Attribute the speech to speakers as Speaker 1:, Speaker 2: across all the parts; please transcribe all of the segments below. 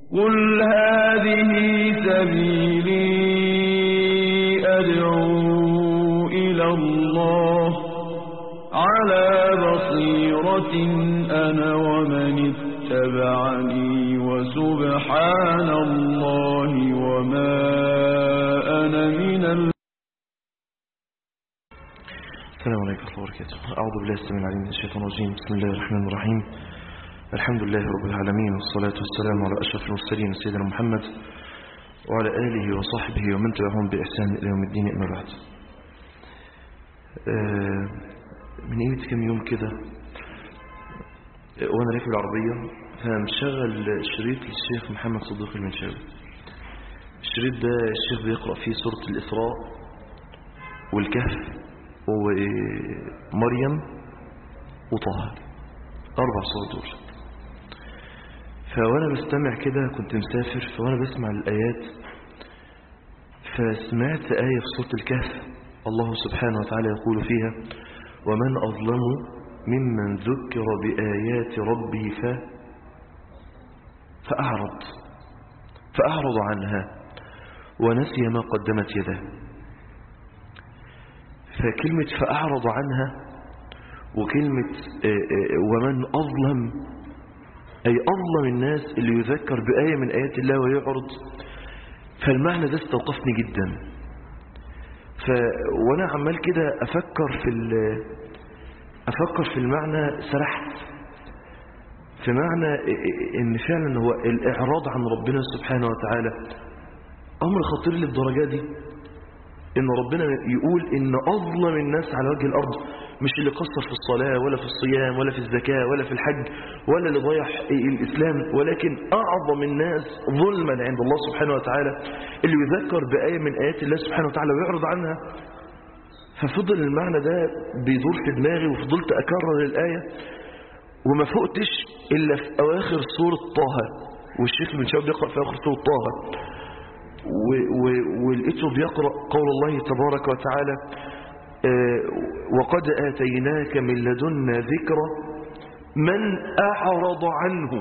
Speaker 1: قل هذه سبيلي أدعو إلى الله على بصيرة أنا ومن اتبعني وسبحان الله وما أنا من
Speaker 2: السلام عليكم ورحمة الله وبركاته. أعوذ بالله السميع العليم من الشيطان الرجيم. بسم الله الرحمن الرحيم. الحمد لله رب العالمين، والصلاة والسلام على أشرف المرسلين سيدنا محمد وعلى آله وصحبه ومن تبعهم بإحسان إلى يوم الدين، أما بعد. من قيمة كم يوم كده وأنا راكب العربية فمشغل شريط للشيخ محمد صديق المنشاوي. الشريط ده الشيخ بيقرأ فيه سورة الإسراء والكهف ومريم وطه، 4 صور دول. فوانا بستمع كده كنت مسافر، فوانا بسمع الآيات فسمعت آية في سورة الكهف الله سبحانه وتعالى يقول فيها: ومن أظلم ممن ذكر بآيات ربه فأعرض عنها ونسي ما قدمت يده. فكلمة فأعرض عنها وكلمة ومن أظلم، أي أظلم الناس اللي يذكر بآية من آيات الله ويعرض. فالمعنى ده استوقفني جدا. وأنا عمال كده أفكر في المعنى، سرحت في معنى إن فعلا هو الإعراض عن ربنا سبحانه وتعالى أمر خطير للدرجة دي، إن ربنا يقول إن أظلم الناس على وجه الأرض مش اللي قصر في الصلاة ولا في الصيام ولا في الزكاة ولا في الحج ولا اللي ضيع الإسلام، ولكن أعظم الناس ظلما عند الله سبحانه وتعالى اللي يذكر بآية من آيات الله سبحانه وتعالى ويعرض عنها. ففضل المعنى ده بيدور في دماغي، وفضلت أكرر الآية وما فقتش إلا في أواخر سورة طه، والشيخ المنشاوي بيقرأ في أواخر سورة طه، ولقيته بيقرأ قول الله تبارك وتعالى: وقد آتيناك من لدنا ذكرا من أعرض عنه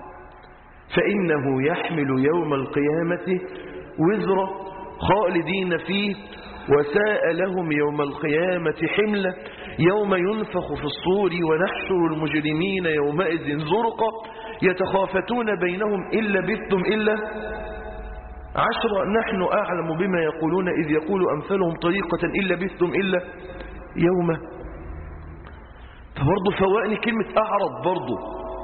Speaker 2: فإنه يحمل يوم القيامة وزرا خالدين فيه وساء لهم يوم القيامة حملا يوم ينفخ في الصور ونحشر المجرمين يومئذ زرقا يتخافتون بينهم إن لبثتم إلا 10 نحن أعلم بما يقولون إذ يقول أمثالهم طريقة إن لبثتم إلا يوما. فبرضه فوقني كلمة أعرض، برضه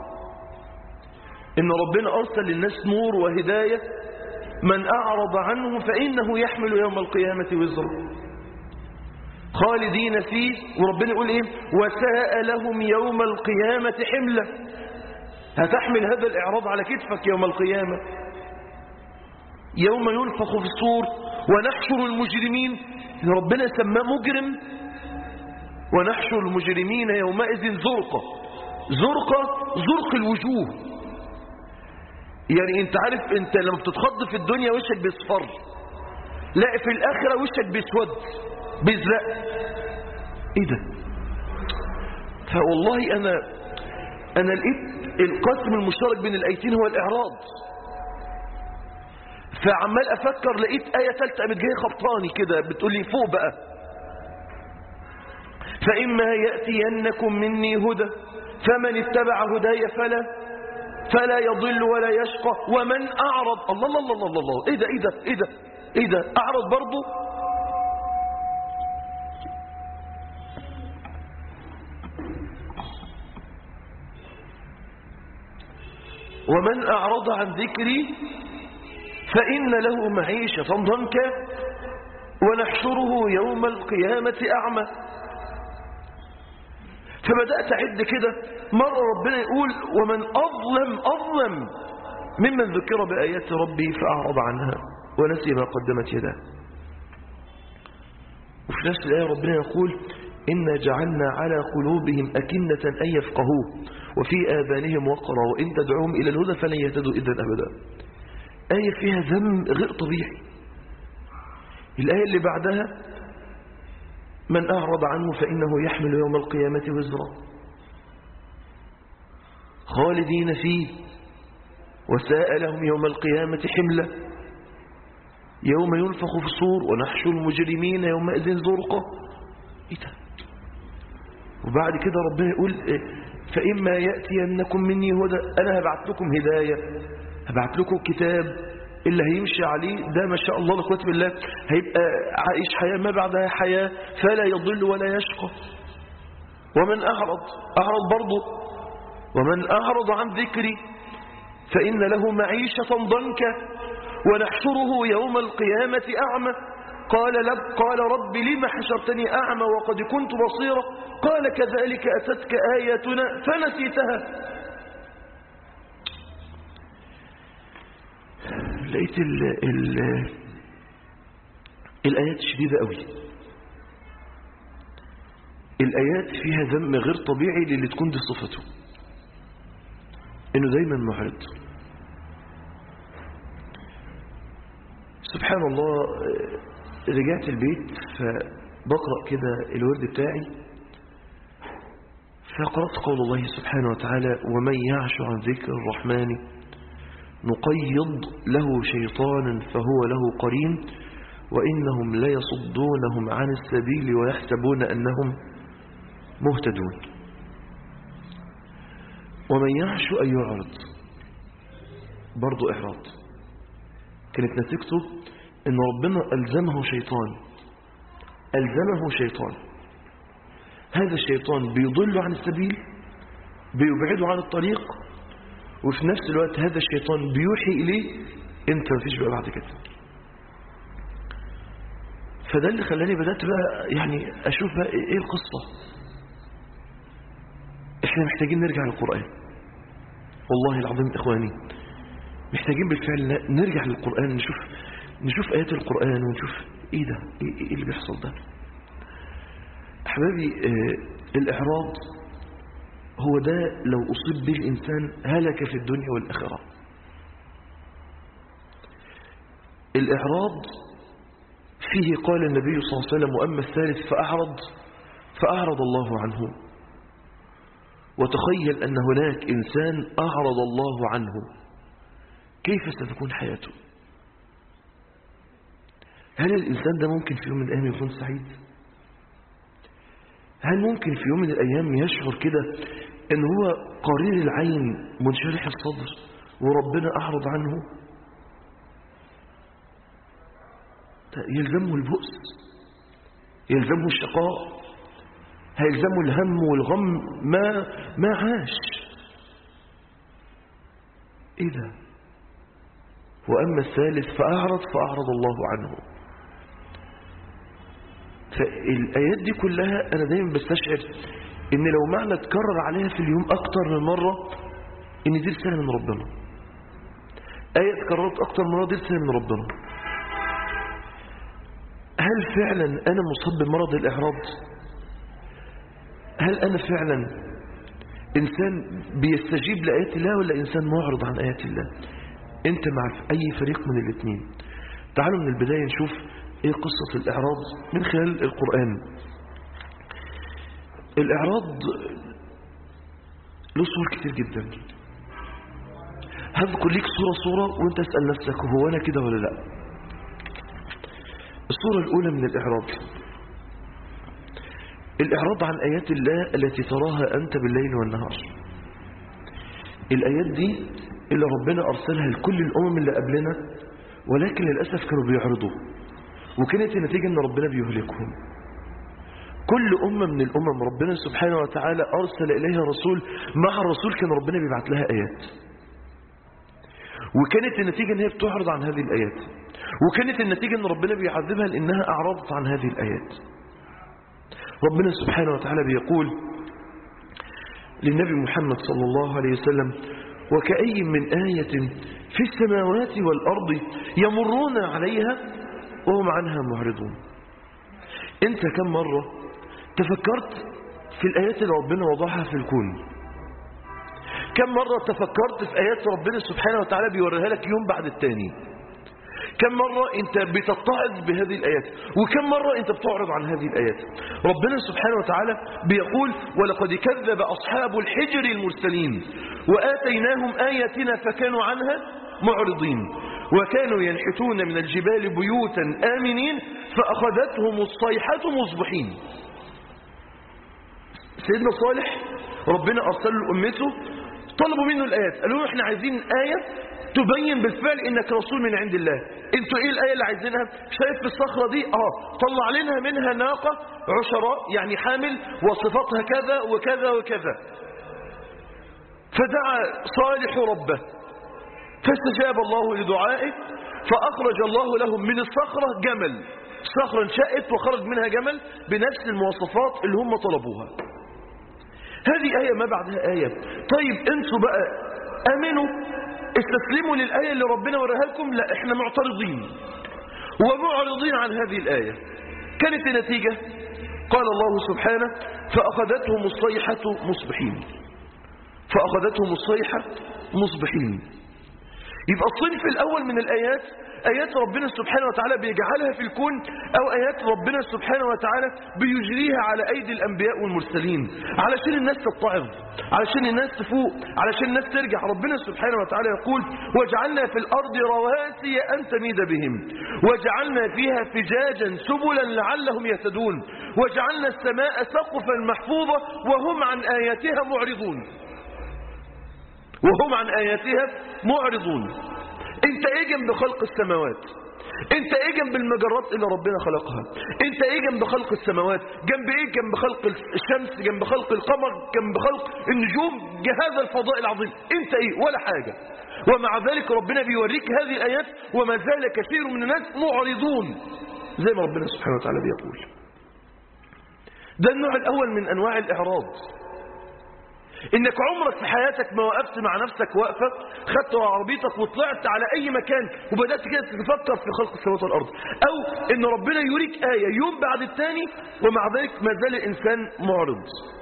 Speaker 2: إن ربنا أرسل للناس نور وهداية، من أعرض عنه فإنه يحمل يوم القيامة وزرا خالدين فيه، وربنا يقول إيه؟ وساء لهم يوم القيامة حملا. هتحمل هذا الإعراض على كتفك يوم القيامة، يوم ينفخ في الصور ونحشر المجرمين، ربنا سماه مجرم، ونحشر المجرمين يومئذ زرقا. زرق الوجوه، يعني انت عارف انت لما بتتخض في الدنيا وشك بيصفر، لا في الآخرة وشك بيسود بيزرق. ايه ده؟ فوالله انا لقيت القسم المشترك بين الآيتين هو الإعراض. فعمال أفكر لقيت آية ثالثة قامت جايه خبطاني كده بتقول لي فوق بقى: فإما يأتينكم مني هدى فمن اتبع هداي فلا يضل ولا يشقى ومن أعرض. الله الله الله الله الله، إيه ده أعرض برضه. ومن أعرض عن ذكري فإن له معيشة ضنكا ونحشره يوم القيامة أعمى. فبدأت أعد كده، مرة ربنا يقول: ومن أظلم ممن ذكر بآيات ربه فأعرض عنها ونسي ما قدمت يده. وفي نفس الآية ربنا يقول: إنا جعلنا على قلوبهم أكنة أن يفقهوه وفي آذانهم وقرا وإن تدعوهم إلى الهدى فلن يهتدوا إذا أبدا. آية فيها ذم غير طبيعي. الآية اللي بعدها: من أعرض عنه فإنه يحمل يوم القيامة وزرا خالدين فيه وساء لهم يوم القيامة حملا يوم ينفخ في الصور ونحشر المجرمين يومئذ زرقا. ايه ده؟ وبعد كده ربنا يقول فإما يأتينكم مني هدى، أنا هبعت لكم هداية، هبعت لكم كتاب اللي هيمشي عليه ده ما شاء الله لقوة بالله هيبقى عايش حياة ما بعدها حياة فلا يضل ولا يشقى. ومن أعرض برضه ومن أعرض عن ذكري فإن له معيشة ضنكا ونحشره يوم القيامة أعمى قال رب لم حشرتني أعمى وقد كنت بصيرا قال كذلك أتتك آياتنا فنسيتها. لقيت الآيات شديدة قوي. الآيات فيها ذم غير طبيعي للي تكون دي صفته، إنه دايما معرض. سبحان الله، رجعت البيت فبقرأ كده الورد بتاعي فقرأت قول الله سبحانه وتعالى ومن يعش عن ذكر الرحمن نقيض له شيطانا فهو له قرين وإنهم ليصدونهم عن السبيل ويحسبون أنهم مهتدون. ومن يعش أن يعرض برضو إعراض، كانت نتيجته إن ربنا ألزمه شيطان. هذا الشيطان بيضل عن السبيل، بيبعده عن الطريق، وفي نفس الوقت هذا الشيطان بيوحي إليه أنت مفيش بقى بعد كده. فده اللي خلاني بدأت بقى يعني أشوف بقى إيه القصة. إحنا محتاجين نرجع للقرآن، والله العظيم إخواني محتاجين بالفعل نرجع للقرآن، نشوف آيات القرآن ونشوف إيه ده، إيه اللي بيحصل ده. أحبابي، الإعراض هو ده لو أصيب به الإنسان هلك في الدنيا والآخرة. الإعراض فيه قال النبي صلى الله عليه وسلم وأما الثالث فأعرض الله عنه. وتخيل أن هناك إنسان أعرض الله عنه، كيف ستكون حياته؟ هل الإنسان ده ممكن في يوم من الأيام يكون سعيد؟ هل ممكن في يوم من الأيام يشعر كده أن هو قرير العين منشرح الصدر وربنا أعرض عنه؟ يلزمه البؤس، يلزمه الشقاء، هيلزمه الهم والغم ما عاش. إيه ده؟ وأما الثالث فأعرض الله عنه. فالآيات دي كلها أنا دايما بستشعر إن لو معنى تكرر عليها في اليوم أكتر من مرة إن دي رسالة من ربنا. آية تكررت أكتر من مرة دي رسالة من ربنا. هل فعلا أنا مصاب بمرض الإعراض؟ هل أنا فعلا إنسان بيستجيب لآيات الله ولا إنسان معرض عن آيات الله؟ أنت مع أي فريق من الاثنين؟ تعالوا من البداية نشوف إيه قصة الإعراض من خلال القرآن. الإعراض له صور كتير جدا. هذكر ليك صورة وانت اسأل نفسك هو أنا كده ولا لا. الصورة الأولى من الإعراض عن آيات الله التي تراها أنت بالليل والنهار. الآيات دي اللي ربنا أرسلها لكل الأمم اللي قبلنا، ولكن للأسف كانوا بيعرضوا، وكانت النتيجة أن ربنا بيهلكهم. كل أمة من الأمم ربنا سبحانه وتعالى أرسل إليها رسول، مع الرسول كان ربنا بيبعت لها آيات، وكانت النتيجة أن هي بتعرض عن هذه الآيات، وكانت النتيجة أن ربنا بيعذبها لأنها أعرضت عن هذه الآيات. ربنا سبحانه وتعالى بيقول للنبي محمد صلى الله عليه وسلم وكأي من آية في السماوات والأرض يمرون عليها وهم عنها معرضون. انت كم مرة تفكرت في الآيات اللي ربنا وضعها في الكون؟ كم مرة تفكرت في آيات ربنا سبحانه وتعالى بيوريها لك يوم بعد التاني؟ كم مرة أنت بتتعظ بهذه الآيات، وكم مرة أنت بتعرض عن هذه الآيات. ربنا سبحانه وتعالى بيقول ولقد كذب أصحاب الحجر المرسلين وآتيناهم آياتنا فكانوا عنها معرضين وكانوا ينحتون من الجبال بيوتا آمنين فأخذتهم الصيحة مصبحين. سيدنا صالح ربنا أرسل لأمته، طلبوا منه الآيات، قالوا له احنا عايزين آية تبين بالفعل انك رسول من عند الله. انتوا ايه الآية اللي عايزينها؟ شايف في الصخرة دي طلع لنا منها ناقة عشراء يعني حامل وصفاتها كذا وكذا وكذا. فدعا صالح ربه فاستجاب الله لدعائه فأخرج الله لهم من الصخرة جمل، الصخرة انشأت وخرج منها جمل بنفس المواصفات اللي هم طلبوها. هذه آية ما بعدها آية. طيب انتوا بقى امنوا استسلموا للآية اللي ربنا وريها لكم؟ لا، احنا معترضين ومعرضين عن هذه الآية. كانت النتيجة قال الله سبحانه فأخذتهم الصيحة مصبحين. فأخذتهم الصيحة مصبحين. يبقى الصنف الأول من الآيات آيات ربنا سبحانه وتعالى بيجعلها في الكون، أو آيات ربنا سبحانه وتعالى بيجريها على أيدي الأنبياء والمرسلين علشان الناس تتعظ، علشان الناس تفوق، علشان الناس ترجع. ربنا سبحانه وتعالى يقول وجعلنا في الأرض رواسي أن تميد بهم وجعلنا فيها فجاجا سبلا لعلهم يهتدون وجعلنا السماء سقفا محفوظا وهم عن آياتها معرضون. وهم عن آياتها معرضون. انت ايه جنب خلق السماوات؟ انت ايه جنب المجرات اللي ربنا خلقها؟ انت ايه جنب خلق السماوات؟ جنب ايه؟ جنب خلق الشمس، جنب خلق القمر، جنب خلق النجوم، هذا الفضاء العظيم، انت ايه؟ ولا حاجة. ومع ذلك ربنا بيوريك هذه الآيات وما زال كثير من الناس معرضون زي ما ربنا سبحانه وتعالى بيقول. ده النوع الأول من أنواع الإعراض، انك عمرك في حياتك ما وقفت مع نفسك وقفة، خدت عربيتك وطلعت على اي مكان وبدأت كده تفكر في خلق السماوات والارض، او ان ربنا يريك آية يوم بعد الثاني ومع ذلك ما زال الانسان معرض.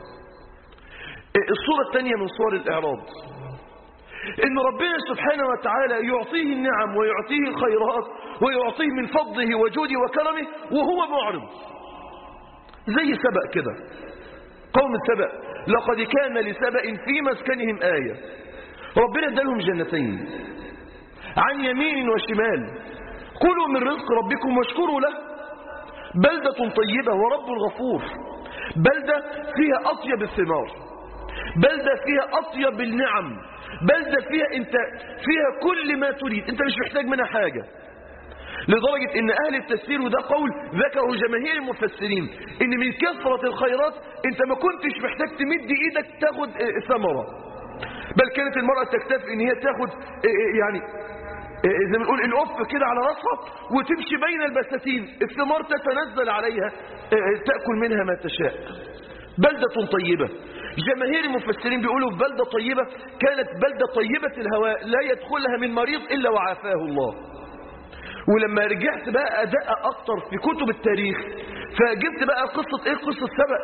Speaker 2: الصورة الثانية من صور الاعراض ان ربنا سبحانه وتعالى يعطيه النعم ويعطيه الخيرات ويعطيه من فضله وجوده وكرمه وهو معرض. زي سبأ كده، قوم سبأ لقد كان لسبأ في مسكنهم آية. ربنا ادالهم جنتين عن يمين وشمال كلوا من رزق ربكم واشكروا له بلدة طيبة ورب غفور. بلدة فيها أطيب الثمار، بلدة فيها أطيب النعم، بلدة فيها كل ما تريد، انت مش محتاج منها حاجة. لدرجة ان اهل التفسير وده قول ذكروا جماهير المفسرين ان من كثرة الخيرات انت ما كنتش محتاج تمد ايدك تاخد ثمرة، بل كانت المرأة تكتفي ان هي تاخد يعني زي ما بنقول القف كده على راسها وتمشي بين البساتين، الثمار تتنزل عليها تأكل منها ما تشاء. بلدة طيبة. جماهير المفسرين بيقولوا في بلدة طيبة كانت بلدة طيبة الهواء لا يدخلها من مريض إلا وعافاه الله. ولما رجعت بقى أداء أكتر في كتب التاريخ فجبت بقى قصة إيه؟ قصة سبأ.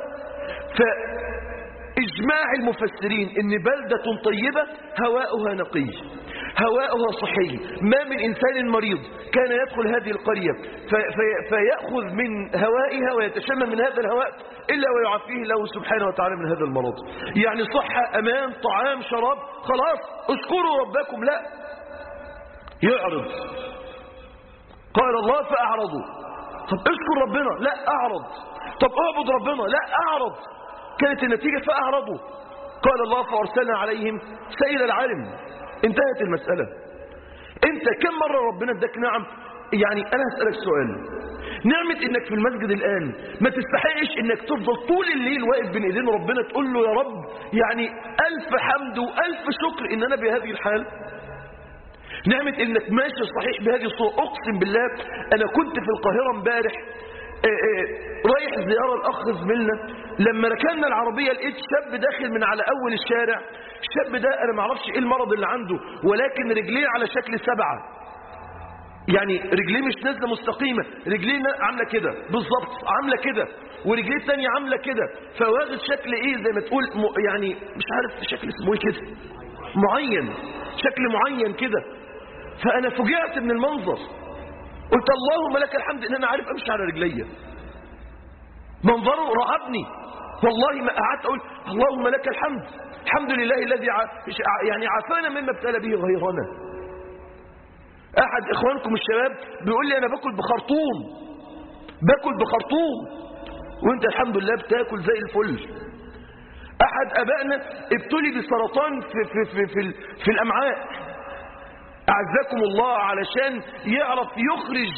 Speaker 2: فإجماع المفسرين إن بلدة طيبة هواؤها نقي، هواؤها صحي، ما من إنسان مريض كان يدخل هذه القرية فيأخذ من هوائها ويتشمم من هذا الهواء إلا ويعافيه الله سبحانه وتعالى من هذا المرض. يعني صحة، أمان، طعام، شراب، خلاص اذكروا ربكم. لا، يعرض. قال الله فأعرضوا. طب اذكر ربنا، لا أعرض. طب اعبد ربنا، لا أعرض. كانت النتيجة فأعرضوا. قال الله فأرسلنا عليهم سيل العالم. انتهت المسألة. انت كم مرة ربنا اداك نعم؟ يعني انا هسألك سؤال، نعمة انك في المسجد الآن ما تستحقش انك تفضل طول الليل واقف بين ايدين ربنا تقول له يا رب يعني ألف حمد وألف شكر ان انا بهذه الحال؟ نعمة انك ماشي صحيح بهذه الصورة. اقسم بالله انا كنت في القاهرة امبارح رايح زيارة الاخ زميلنا، لما ركننا العربية لقيت شاب داخل من على اول الشارع. الشاب ده انا معرفش ايه المرض اللي عنده، ولكن رجليه على شكل 7، يعني رجليه مش نازله مستقيمة، رجليه عاملة كده بالظبط، عاملة كده، ورجليه الثانيه عاملة كده، فواخد شكل ايه زي ما تقول يعني مش عارف شكل اسمه ايه كده معين، شكل معين كده. فانا فوجئت من المنظر. قلت اللهم لك الحمد ان انا عارف امشي على رجلي. منظره رعبني والله، ما قعدت اقول اللهم لك الحمد، الحمد لله الذي يعني عافانا مما ابتلى به غيرنا. احد اخوانكم الشباب بيقول لي انا باكل بخرطوم، باكل بخرطوم، وانت الحمد لله بتاكل زي الفل. احد ابائنا ابتلي بسرطان في الامعاء، اعزكم الله، علشان يعرف يخرج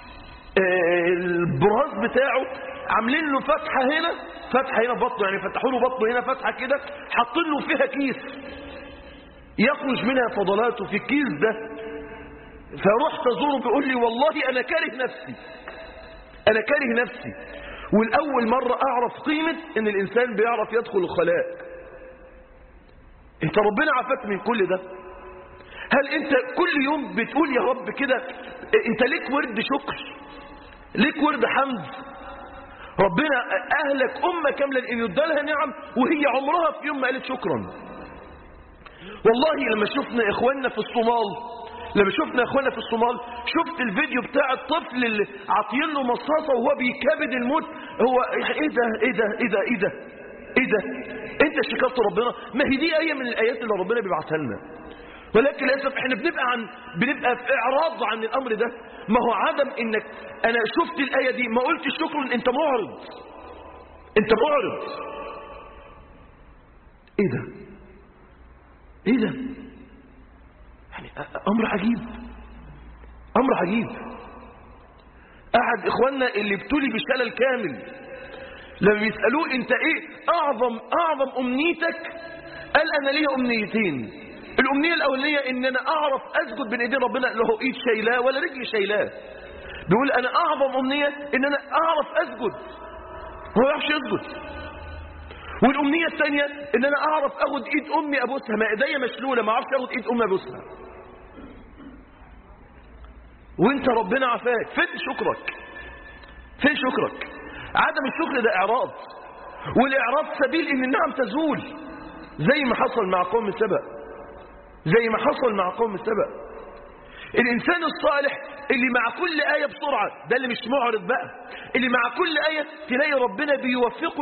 Speaker 2: البراز بتاعه عاملين له فتحه هنا، فتحه هنا في بطنه، يعني فتحوا له بطنه هنا فتحه كده، حاطين له فيها كيس يخرج منها فضلاته في الكيس ده. فرحت ازوره بيقول لي والله انا كاره نفسي، انا كاره نفسي. والاول مره اعرف قيمه ان الانسان بيعرف يدخل الخلاء. انت ربنا عافاك من كل ده. هل انت كل يوم بتقول يا رب كده؟ انت ليك ورد شكر، ليك ورد حمد. ربنا اهلك امه كامله ان يدالها نعم وهي عمرها في يوم ما قالت شكرا. والله لما شفنا اخواننا في الصومال، شفت الفيديو بتاع الطفل اللي عاطين له مصاصه وهو بيكابد الموت. هو ايه ده؟ انت شكرت ربنا؟ ما هي دي ايه من الايات اللي ربنا بيبعثها لنا. ولكن للاسف احنا بنبقى في اعراض عن الامر ده. ما هو عدم انك انا شفت الايه دي ما قلتش شكرا، انت معرض. ايه ده؟ يعني امر عجيب. احد اخواننا اللي ابتلي بشلل كامل لما بيسالوه انت ايه اعظم امنيتك؟ قال انا ليا امنيتين. الامنيه الاولانيه ان انا اعرف اسجد بين ايدين ربنا، له ايد شايلاه ولا رجل شايلاه. بيقول انا اعظم امنيه ان انا اعرف اسجد، هو ما يعرفش يسجد. والامنيه الثانيه ان انا اعرف اخد ايد امي ابوسها، ما ايديا مشلوله ما اعرفش اخد ايد امي ابوسها. وانت ربنا عافاك، فين شكرك؟ عدم الشكر ده اعراض، والاعراض سبيل ان النعم تزول، زي ما حصل مع قوم السبأ. الانسان الصالح اللي مع كل آية بسرعة، ده اللي مش معرض بقى، اللي مع كل آية تلاقي ربنا بيوفقه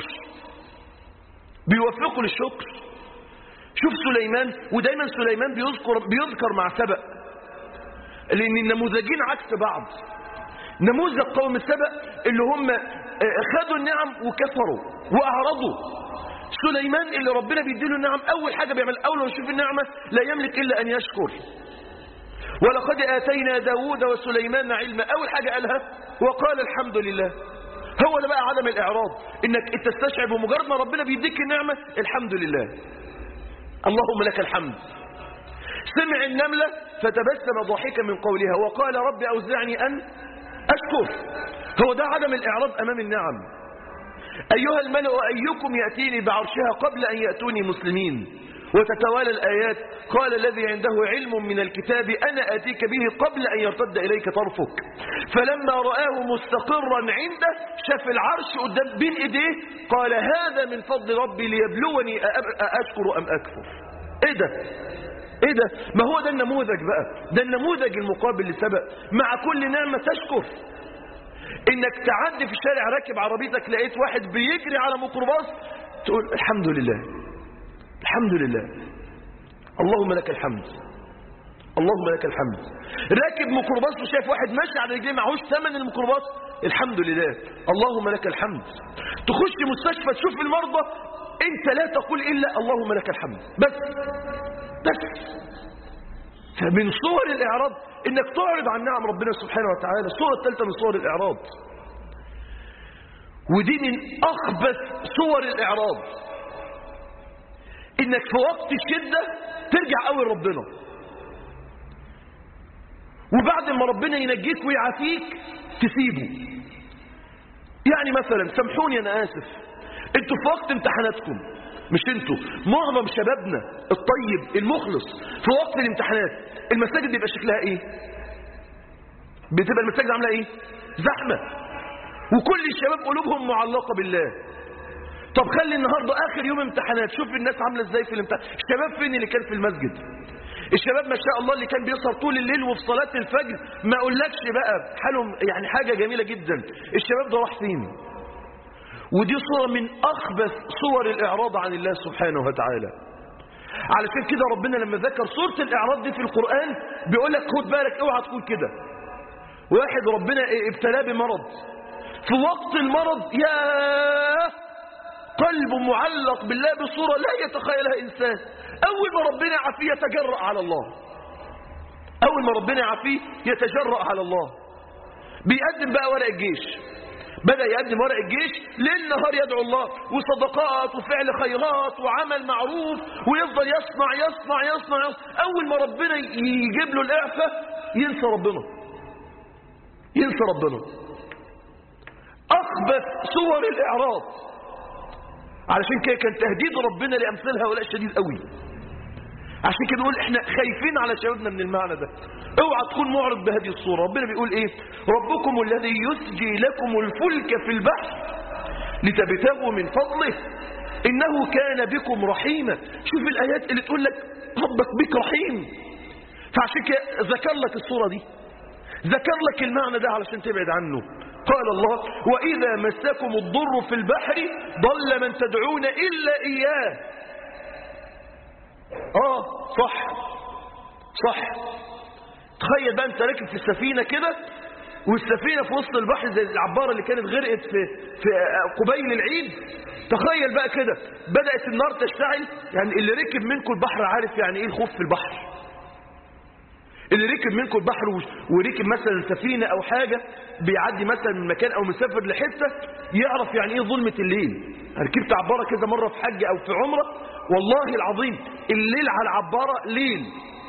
Speaker 2: للشكر. شوف سليمان، ودايما سليمان بيذكر مع سبأ، لأن النموذجين عكس بعض. نموذج قوم السبأ اللي هم خدوا النعم وكفروا وأعرضوا. سليمان اللي ربنا بيديله النعم، أول حاجة بيعمل أول ما يشوف النعمة لا يملك إلا أن يشكر. ولقد آتينا داود وسليمان علما، أول حاجة قالها وقال الحمد لله. هو ده بقى عدم الإعراض، إنك تستشعر بمجرد ما ربنا بيديك النعمة الحمد لله، اللهم لك الحمد. سمع النملة فتبسم ضاحكا من قولها وقال رب أوزعني أن أشكر. هو ده عدم الإعراض أمام النعم. أيها الملأ أيكم يأتيني بعرشها قبل أن يأتوني مسلمين. وتتوالى الآيات قال الذي عنده علم من الكتاب أنا آتيك به قبل أن يرتد إليك طرفك. فلما رآه مستقرا عنده شاف العرش قدام بين إيديه قال هذا من فضل ربي ليبلوني أشكر أم أكفر. إيه ده؟ ما هو ده النموذج بقى، ده النموذج المقابل لسبأ. مع كل نعمة تشكر. إنك تعدي في الشارع راكب عربيتك لقيت واحد بيجري على ميكروباص تقول الحمد لله، اللهم لك الحمد، راكب ميكروباص وشايف واحد ماشي على رجليه معهوش ثمن الميكروباص، الحمد لله، اللهم لك الحمد. تخش مستشفى تشوف المرضى انت لا تقول الا اللهم لك الحمد بس. فمن صور الاعراض انك تعرض عن نعم ربنا سبحانه وتعالى. الصورة الثالثة من صور الاعراض، ودي من اخبث صور الاعراض، انك في وقت الشدة ترجع قوي لربنا، وبعد ما ربنا ينجيك ويعافيك تسيبه. يعني مثلا سامحوني انا اسف، انتوا في وقت امتحاناتكم، مش انتوا، معظم شبابنا الطيب المخلص في وقت الامتحانات المساجد بيبقى شكلها ايه؟ بتبقى المساجد عامله ايه؟ زحمه، وكل الشباب قلوبهم معلقه بالله. طب خلي النهارده اخر يوم امتحانات، شوف الناس عامله ازاي في الامتحان. الشباب فين اللي كان في المسجد؟ الشباب ما شاء الله اللي كان بيسهر طول الليل وفي صلاة الفجر ما اقولكش بقى حالهم يعني حاجة جميلة جدا. الشباب ده راح فين؟ ودي صورة من أخبث صور الإعراض عن الله سبحانه وتعالى. علشان كده ربنا لما ذكر صورة الإعراض دي في القرآن بيقول لك خد بالك اوعى تكون كده. واحد ربنا ابتلاه بمرض، في وقت المرض يا قلبه معلق بالله بصورة لا يتخيلها إنسان. أول ما ربنا يعافيه يتجرأ على الله، أول ما ربنا يعافيه يتجرأ على الله. بيقدم بقى ورق الجيش، بدأ يقدم ورق الجيش ليل نهار يدعو الله وصدقات وفعل خيرات وعمل معروف ويفضل يصنع يصنع يصنع يصنع. أول ما ربنا يجيب له الإعفاء ينسى ربنا، ينسى ربنا. أخبث صور الإعراض. علشان كده كان تهديد ربنا لأمثال هؤلاء شديد قوي. عشان كده نقول احنا خايفين على شبابنا من المعنى ده. اوعى تكون معرض بهذه الصورة. ربنا بيقول ايه؟ ربكم الذي يسجي لكم الفلك في البحر لتبتغوا من فضله انه كان بكم رحيما. شوف الايات اللي تقول لك ربك بك رحيم. فعشان كده ذكر لك الصورة دي، ذكر لك المعنى ده علشان تبعد عنه. قال الله وإذا مسكم الضر في البحر ضل من تدعون إلا إياه. صح صح. تخيل بقى انت راكب في السفينة كده والسفينة في وسط البحر زي العبارة اللي كانت غرقت في قبيل العيد. تخيل بقى كده بدأت النار تشتعل. يعني اللي ركب منكم البحر عارف يعني ايه الخوف في البحر. اللي ركب منكم البحر وركب مثلا سفينة او حاجة بيعدي مثلا من مكان او مسافر لحتة يعرف يعني ايه ظلمة الليل. ركبت عبارة كذا مرة في حج او في عمرة، والله العظيم الليل على العبارة ليل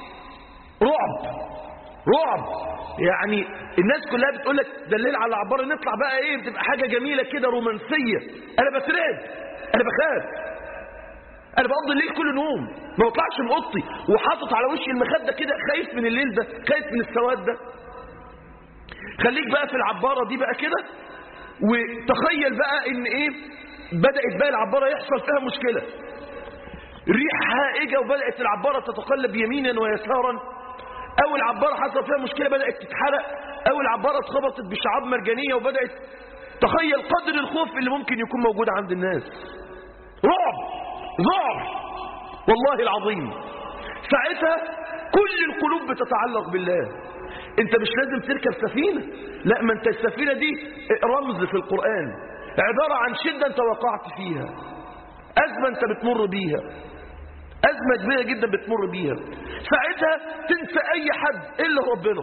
Speaker 2: رعب رعب. يعني الناس كلها بتقول لك ده الليل على العبارة نطلع بقى ايه بتبقى حاجة جميلة كده رومانسية. انا بترعب، انا بخاف، انا بقضي الليل كله نوم ما بطلعش من اوضتي وحاطط على وشي المخده كده خايف من الليل ده، خايف من السواد ده. خليك بقى في العباره دي بقى كده وتخيل بقى ان ايه بدات بقى العباره يحصل فيها مشكله، ريح هائجه وبدات العباره تتقلب يمينا ويسارا، او العباره حصل فيها مشكله بدات تتحرق، او العباره اتخبطت بشعاب مرجانيه وبدات. تخيل قدر الخوف اللي ممكن يكون موجود عند الناس. رعب ذعر والله العظيم. ساعتها كل القلوب بتتعلق بالله. انت مش لازم تركب سفينة، لا، ما انت السفينة دي رمز في القرآن، عبارة عن شدة انت وقعت فيها، أزمة انت بتمر بيها، أزمة كبيرة جدا بتمر بيها. ساعتها تنسى أي حد إلا ربنا،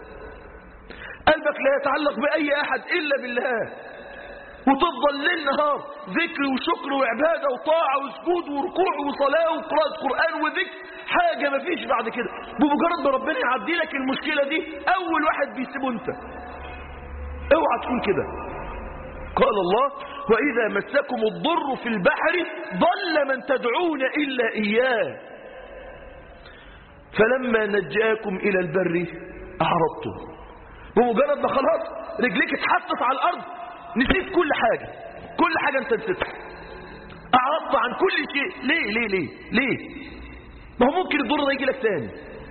Speaker 2: قلبك لا يتعلق بأي أحد إلا بالله، وتفضل ليل نهار ذكر وشكر وعبادة وطاعة وسجود وركوع وصلاة وقراءة قرآن وذكر، حاجة ما فيش بعد كده. بمجرد ما ربنا يعدي لك المشكلة دي أول واحد بيسيبه أنت. اوعى تكون كده. قال الله وإذا مسكم الضر في البحر ضل من تدعون إلا إياه فلما نجاكم إلى البر أعرضتم. بمجرد ما خلاص رجليك اتحطت على الأرض نسيت كل حاجة، كل حاجة انت نسيتها، اعرضت عن كل شيء. ليه ليه ليه ليه؟ ما هو ممكن الضر ده يجي لك تاني.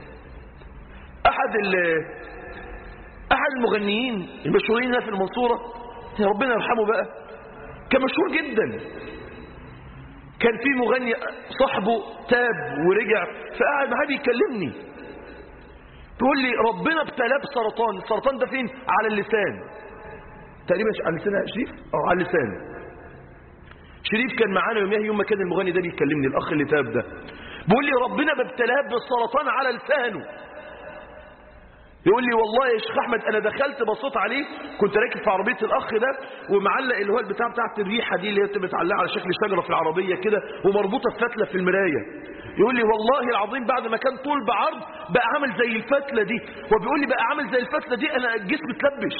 Speaker 2: احد المغنيين المشهورين في المنصورة يا ربنا يرحمه بقى كان مشهور جدا، كان في مغني صاحبه تاب ورجع فقعد معاه بيكلمني تقول لي ربنا ابتلاه بسرطان. السرطان ده فين؟ على اللسان تقريبا. على اللسان يا شريف؟ على اللسان. شريف كان معانا يوم ما كان المغني ده بيكلمني، الاخ اللي تاب ده بيقول لي ربنا ابتلاه بالسرطان على لسانه. يقول لي والله يا شيخ احمد انا دخلت بصيت عليه، كنت راكب في عربيه الاخ ده ومعلق اللي هو البتاع بتاعت الريحه دي اللي هي متعلقه على شكل شجره في العربيه كده ومربوطه بفتله في المرايه. يقول لي والله العظيم بعد ما كان طول بعرض بقى عامل زي الفتله دي، وبيقول لي بقى عامل زي الفتله دي انا جسمي اتلبش،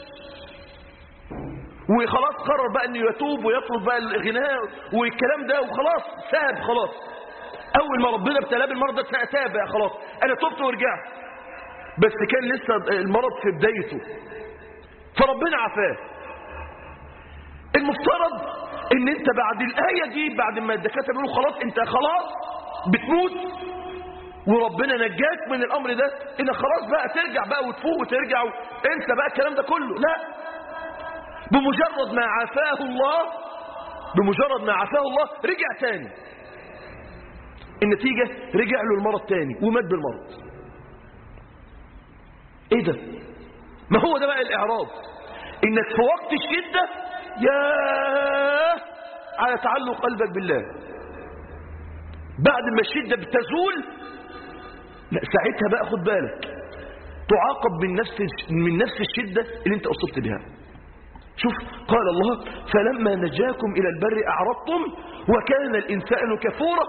Speaker 2: وخلاص قرر بقى انه يتوب ويطلب بقى الغناء والكلام ده وخلاص ساب. خلاص اول ما ربنا ابتلاه بالمرض ده تاب بقى خلاص انا تبت ورجعت، بس كان لسه المرض في بدايته فربنا عافاه. المفترض ان انت بعد الايه دي بعد ما الدكاتره بيقولوا خلاص انت خلاص بتموت وربنا نجاك من الأمر ده إن خلاص بقى ترجع بقى وتفوق وترجع انسى بقى الكلام ده كله. لا، بمجرد ما عافاه الله رجع تاني. النتيجة رجع له المرض تاني ومات بالمرض. ايه ده؟ ما هو ده بقى الإعراض، انك في وقت الشدة ياه على تعلق قلبك بالله، بعد ما الشدة بتزول لا ساعتها بقى خد بالك تعاقب من نفس الشدة اللي انت أصبت بها. شوف قال الله فلما نجاكم إلى البر أعرضتم وكان الإنسان كفورا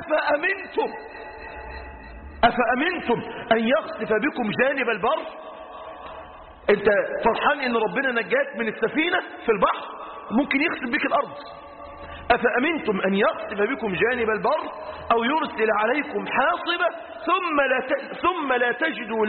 Speaker 2: أفأمنتم أن يخسف بكم جانب البر. انت فرحان ان ربنا نجاك من السفينة في البحر، ممكن يخسف بك الأرض. أفأمنتم أن يخسف بكم جانب البر أو يرسل عليكم حاصبا ثم لا تجدوا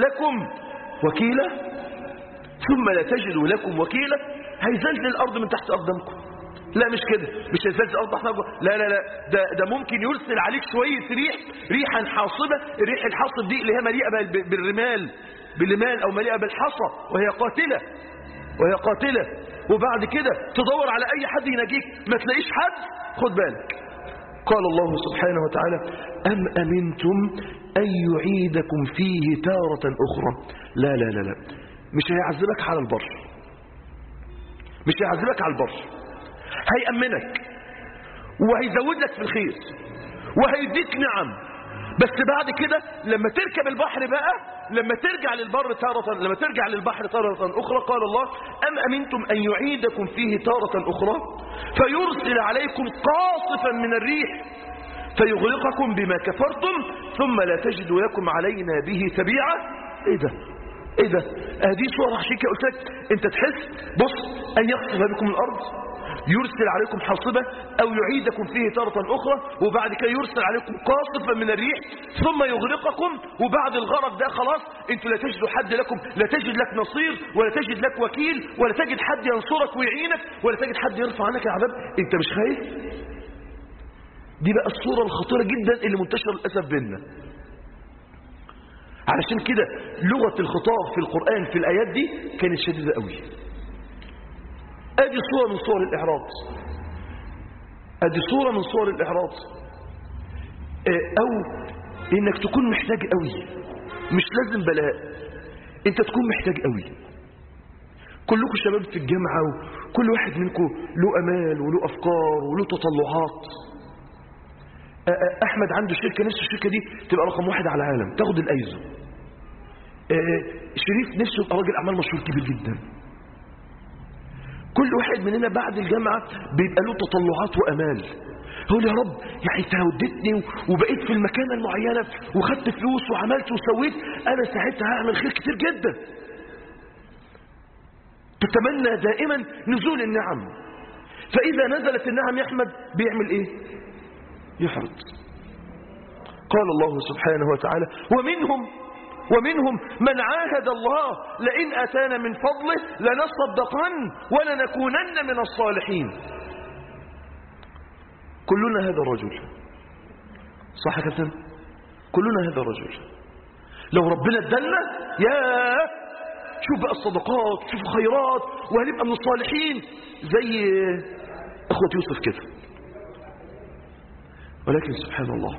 Speaker 2: لكم وكيلا. هيزلزل الأرض من تحت أقدامكم. لا مش كده، مش هيزلزل الأرض تحت أقدامكم، لا ده ممكن يرسل عليك شوية ريحا حاصبة. الريح الحاصب دي اللي هي مليئة بالرمال أو مليئة بالحصى وهي قاتلة. وبعد كده تدور على أي حد ينجيك ما تلاقيش حد. خد بالك قال الله سبحانه وتعالى أم أمنتم أن يعيدكم فيه تارة أخرى. لا مش هيعذبك على البر، هيأمنك وهيزود لك في الخير وهيديك نعم. بس بعد كده لما تركب البحر بقى، لما ترجع للبحر تارة أخرى قال الله أم أمنتم أن يعيدكم فيه تارة أخرى فيرسل عليكم قاصفا من الريح فيغرقكم بما كفرتم ثم لا تجدوا لكم علينا به تبيعا. ايه ده هذه صورة. عشان كده قلت لك انت تحس بص أن يخسف بكم الأرض، يرسل عليكم حاصبة أو يعيدكم فيه تارة أخرى، وبعد كده يرسل عليكم قاصفا من الريح ثم يغرقكم. وبعد الغرق ده خلاص انتوا لا تجدوا حد لكم، لا تجد لك نصير ولا تجد لك وكيل ولا تجد حد ينصرك ويعينك ولا تجد حد يرفع عنك العذاب. انت مش خايف؟ دي بقى الصورة الخطيرة جدا اللي منتشرة للأسف بيننا. علشان كده لغة الخطاب في القرآن في الآيات دي كانت شديدة قوي. ادي صورة من صور الإحراج، او انك تكون محتاج قوي. مش لازم بلاء، انت تكون محتاج قوي. كلكم شباب في الجامعة وكل واحد منكم له امال وله افكار وله تطلعات. احمد عنده شركة نفسه الشركة دي تبقى رقم 1 على العالم تاخد الايزو. شريف نفسه يبقى راجل اعمال مشهور كبير جدا. كل واحد مننا بعد الجامعة بيبقى له تطلعات وامال. هو يا رب يعني تهودتني وبقيت في المكانة المعينة وخدت فلوس وعملت وسويت، انا ساعتها هعمل خير كتير جدا. تتمنى دائما نزول النعم، فاذا نزلت النعم يا احمد بيعمل ايه؟ يحرض. قال الله سبحانه وتعالى ومنهم من عاهد الله لئن أتانا من فضله لنصدقن ولنكونن من الصالحين. كلنا هذا الرجل، صح كابتن؟ كلنا هذا الرجل. لو ربنا ادلنا يا شوف بقى الصدقات، شوف الخيرات، وهنبقى من الصالحين زي اخوة يوسف كده. ولكن سبحان الله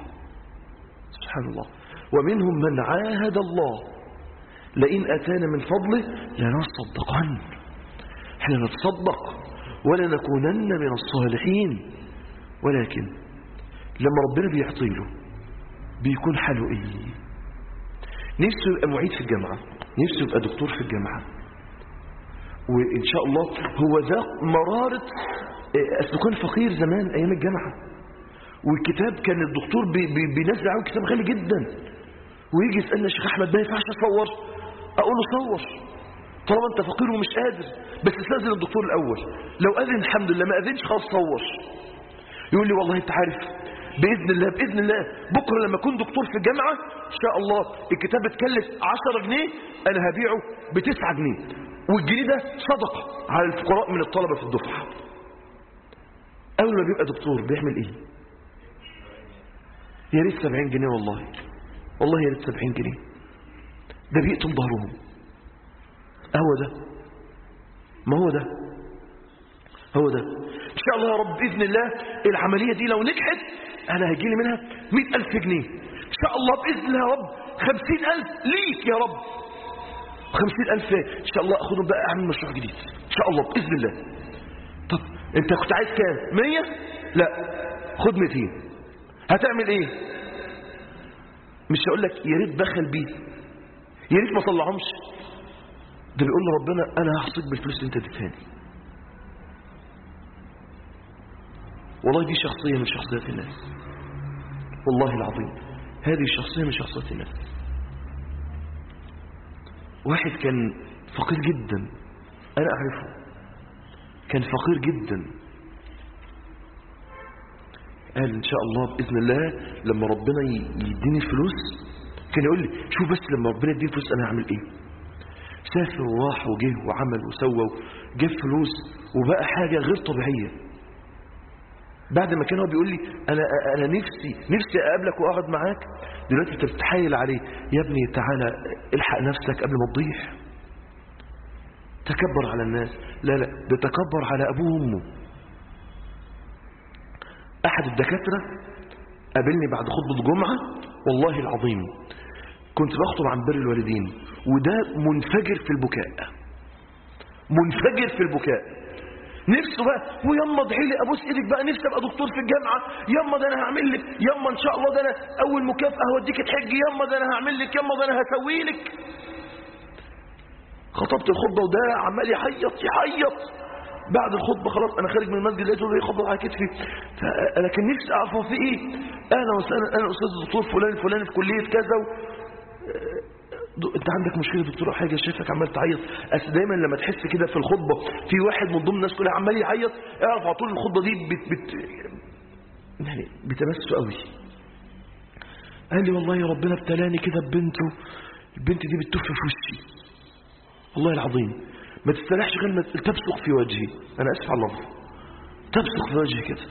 Speaker 2: ومنهم من عاهد الله لئن أتانا من فضله لنصدقن. احنا نتصدق ولنكونن من الصالحين. ولكن لما ربنا بيعطيله بيكون حاله ايه؟ نفسه يبقى معيد في الجامعة، نفسه يبقى دكتور في الجامعة، وإن شاء الله هو ذاق مرارة. أصله كان فقير زمان أيام الجامعة، والكتاب كان الدكتور بينزل عنه كتاب غالي جدا، ويجي يسألنا الشيخ أحمد ما ينفعش أصور؟ أقول له صور طالما أنت فقير ومش قادر، بس استاذن الدكتور الأول، لو أذن الحمد لله، ما أذنش خلاص صور. يقول لي والله أنت عارف بإذن الله بكرة لما أكون دكتور في الجامعة إن شاء الله الكتاب بتكلف 10 جنيه أنا هبيعه ب9 جنيه، والجنيه ده صدقة على الفقراء من الطلبة في الدفعة. أول ما بيبقى دكتور بيعمل إيه؟ يا ريت 70 جنيه والله، والله يا ريت 70 جنيه، ده بيقتل ظهرهم. هو ده، ما هو ده، هو ده. إن شاء الله يا رب بإذن الله العملية دي لو نجحت أنا هيجي لي منها 100,000 جنيه إن شاء الله بإذن الله يا رب. 50,000 ليك يا رب، 50,000 إن شاء الله أخذهم بقى أعمل مشروع جديد إن شاء الله بإذن الله. طب أنت كنت عايز كام؟ 100؟ لا خد 200. هتعمل إيه؟ مش هقول لك يا ريت بخل بيه، يا ريت ما طلعهمش، ده بيقول لربنا أنا هحصيك بالفلوس اللي أنت اديتهاني. والله دي شخصية من شخصيات الناس، والله العظيم هذه شخصية من شخصيات الناس. واحد كان فقير جدا، أنا أعرفه، كان فقير جدا، قال إن شاء الله بإذن الله لما ربنا يديني الفلوس، كان يقول لي شوف بس لما ربنا يديني الفلوس أنا هعمل إيه. سافر وراح وجه وعمل وسوى وجاب فلوس وبقى حاجة غير طبيعية. بعد ما كان هو بيقول لي أنا نفسي أقابلك وأقعد معاك، دلوقتي أنت بتتحايل عليه يا ابني تعالى الحق نفسك قبل ما تضيع. تكبر على الناس، لا بتكبر على أبوه وأمه. أحد الدكاترة قابلني بعد خطبة جمعة، والله العظيم كنت بخطب عن بر الوالدين، وده منفجر في البكاء، منفجر في البكاء. نفسه بقى ويما ادعي لي ابوس ايدك بقى، نفسي ابقى دكتور في الجامعه، يما ده انا هعمل لك، يما ان شاء الله ده انا اول مكافاه هوديك تحج، يما ده انا هعمل لك، يما ده انا هسوي لك. خطبت الخطبه وده عمال يعيط. بعد الخطبه خلاص انا خارج من المسجد لقيته يخبط على كتفي، فانا كان نفسي اعرف هو في ايه. اهلا وسهلا، انا استاذ الدكتور فلان الفلاني في كليه كذا انت عندك مشكله يا دكتور او حاجه، شايفك عمال تعيط. اصل دايما لما تحس كده في الخطبه في واحد من ضمن الناس كلها عمال يعيط، اعرف على طول الخطبه دي يعني بتمسه قوي. قال لي والله يا ربنا ابتلاني كده ببنته، البنت دي بتتف في وشي والله العظيم، ما تستريحش غير ما تبصق في وجهي، انا اسف على اللفظ، تبصق في وجهي كده.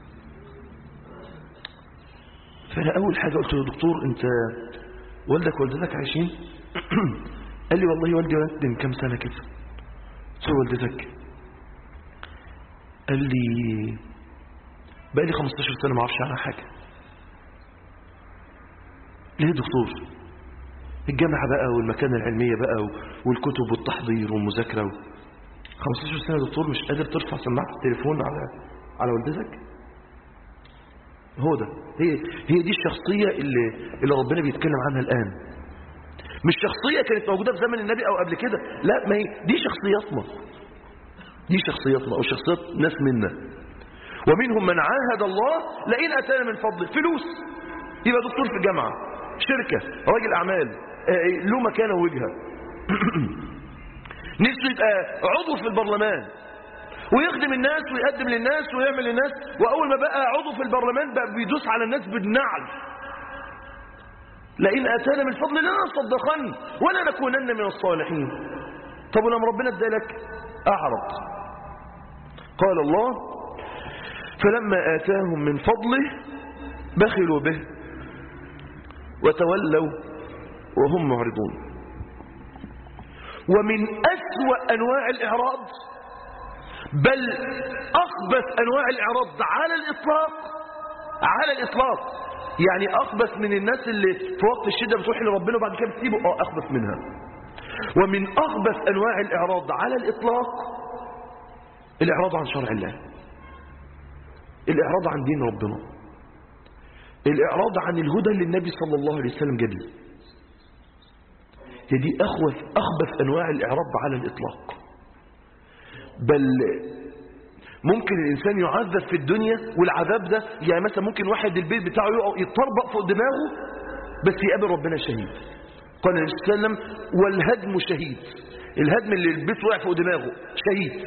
Speaker 2: فانا اول حاجه قلت له يا دكتور انت والدك ووالدتك عايشين؟ قال لي والله والدي ولد من كام سنه كده. قلت له والدتك؟ قال لي بقى لي 15 سنه ما اعرفش عنها حاجه. ليه يا دكتور؟ الجامعه بقى والمكانه العلميه بقى والكتب والتحضير والمذاكره 15 سنه يا دكتور مش قادر ترفع سماعه التليفون على والدتك؟ هو ده، هي دي الشخصيه اللي ربنا بيتكلم عنها الان. مش شخصيه كانت موجوده في زمن النبي او قبل كده، لا، ما هي دي شخصياتنا، دي شخصياتنا او شخصيات ناس منا. ومنهم من عاهد الله لئن اتانا من فضله، فلوس، يبقى دكتور في الجامعه، شركه، راجل اعمال، له مكانه ووجهه. نفسه يبقى عضو في البرلمان ويخدم الناس ويقدم للناس ويعمل للناس، واول ما بقى عضو في البرلمان بقى بيدوس على الناس بالنعل. لئن اتانا من فضل لنصدقن ولا نكونن من الصالحين. طب ولما ربنا ادالك اعرض. قال الله فلما اتاهم من فضله بخلوا به وتولوا وهم معرضون. ومن أسوأ أنواع الإعراض، بل أخبث أنواع الإعراض على الإطلاق، يعني أخبث من الناس اللي في وقت الشدة بتروح لربنا وبعد كده بتسيبه، أخبث منها. ومن أخبث أنواع الإعراض على الإطلاق الإعراض عن شرع الله، الإعراض عن دين ربنا، الإعراض عن الهدى اللي النبي صلى الله عليه وسلم جاب لي. دي أخبث أنواع الإعراض على الإطلاق. بل ممكن الإنسان يعذب في الدنيا، والعذاب ده يعني مثلا ممكن واحد البيت بتاعه يطربق فوق دماغه بس يقابل ربنا شهيد. قال النبي صلى الله عليه وسلم والهدم شهيد، الهدم اللي البيت وقع فوق دماغه شهيد.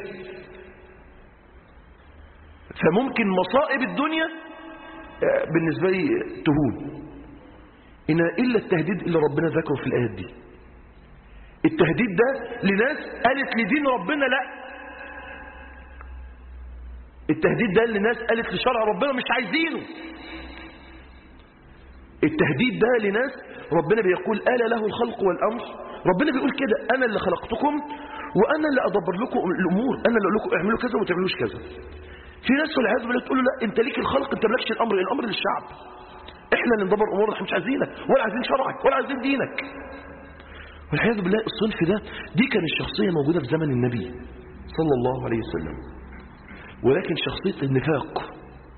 Speaker 2: فممكن مصائب الدنيا بالنسبة لي تهون، إن إلا التهديد اللي ربنا ذكره في الآيات دي. التهديد ده لناس قالت لدين ربنا لا، التهديد ده لناس قالت لشرع ربنا مش عايزينه، التهديد ده لناس ربنا بيقول ألا له الخلق والأمر. ربنا بيقول كده أنا اللي خلقتكم وأنا اللي أدبر لكم الأمور، أنا اللي أقول لكم اعملوا كذا وما تعملوش كذا. في ناس والعياذ بالله تقول له لا أنت ليك الخلق أنت مالكش الأمر للشعب، إحنا اللي ندبر أمورنا، إحنا مش عايزينك ولا عايزين شرعك ولا عايزين دينك. والعياذ بالله الصنف ده دي كانت الشخصية موجودة في زمن النبي صلى الله عليه وسلم، ولكن شخصية النفاق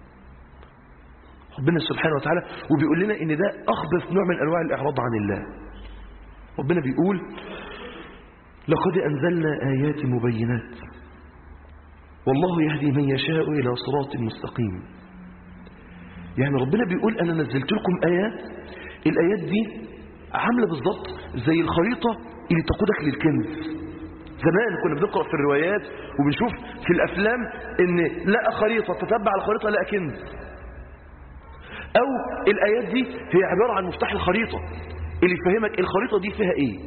Speaker 2: ربنا سبحانه وتعالى وبيقول لنا ان ده اخبث نوع من انواع الاعراض عن الله. ربنا بيقول لقد انزلنا ايات مبينات والله يهدي من يشاء الى صراط مستقيم. يعني ربنا بيقول انا نزلت لكم ايات، الايات دي عامله بالظبط زي الخريطه اللي تقودك للكنز. زمان كنا بنقرأ في الروايات وبنشوف في الأفلام إن لقى خريطة تتبع الخريطة لقى كنز، أو الآيات دي هي عبارة عن مفتاح الخريطة اللي يفهمك الخريطة دي فيها إيه.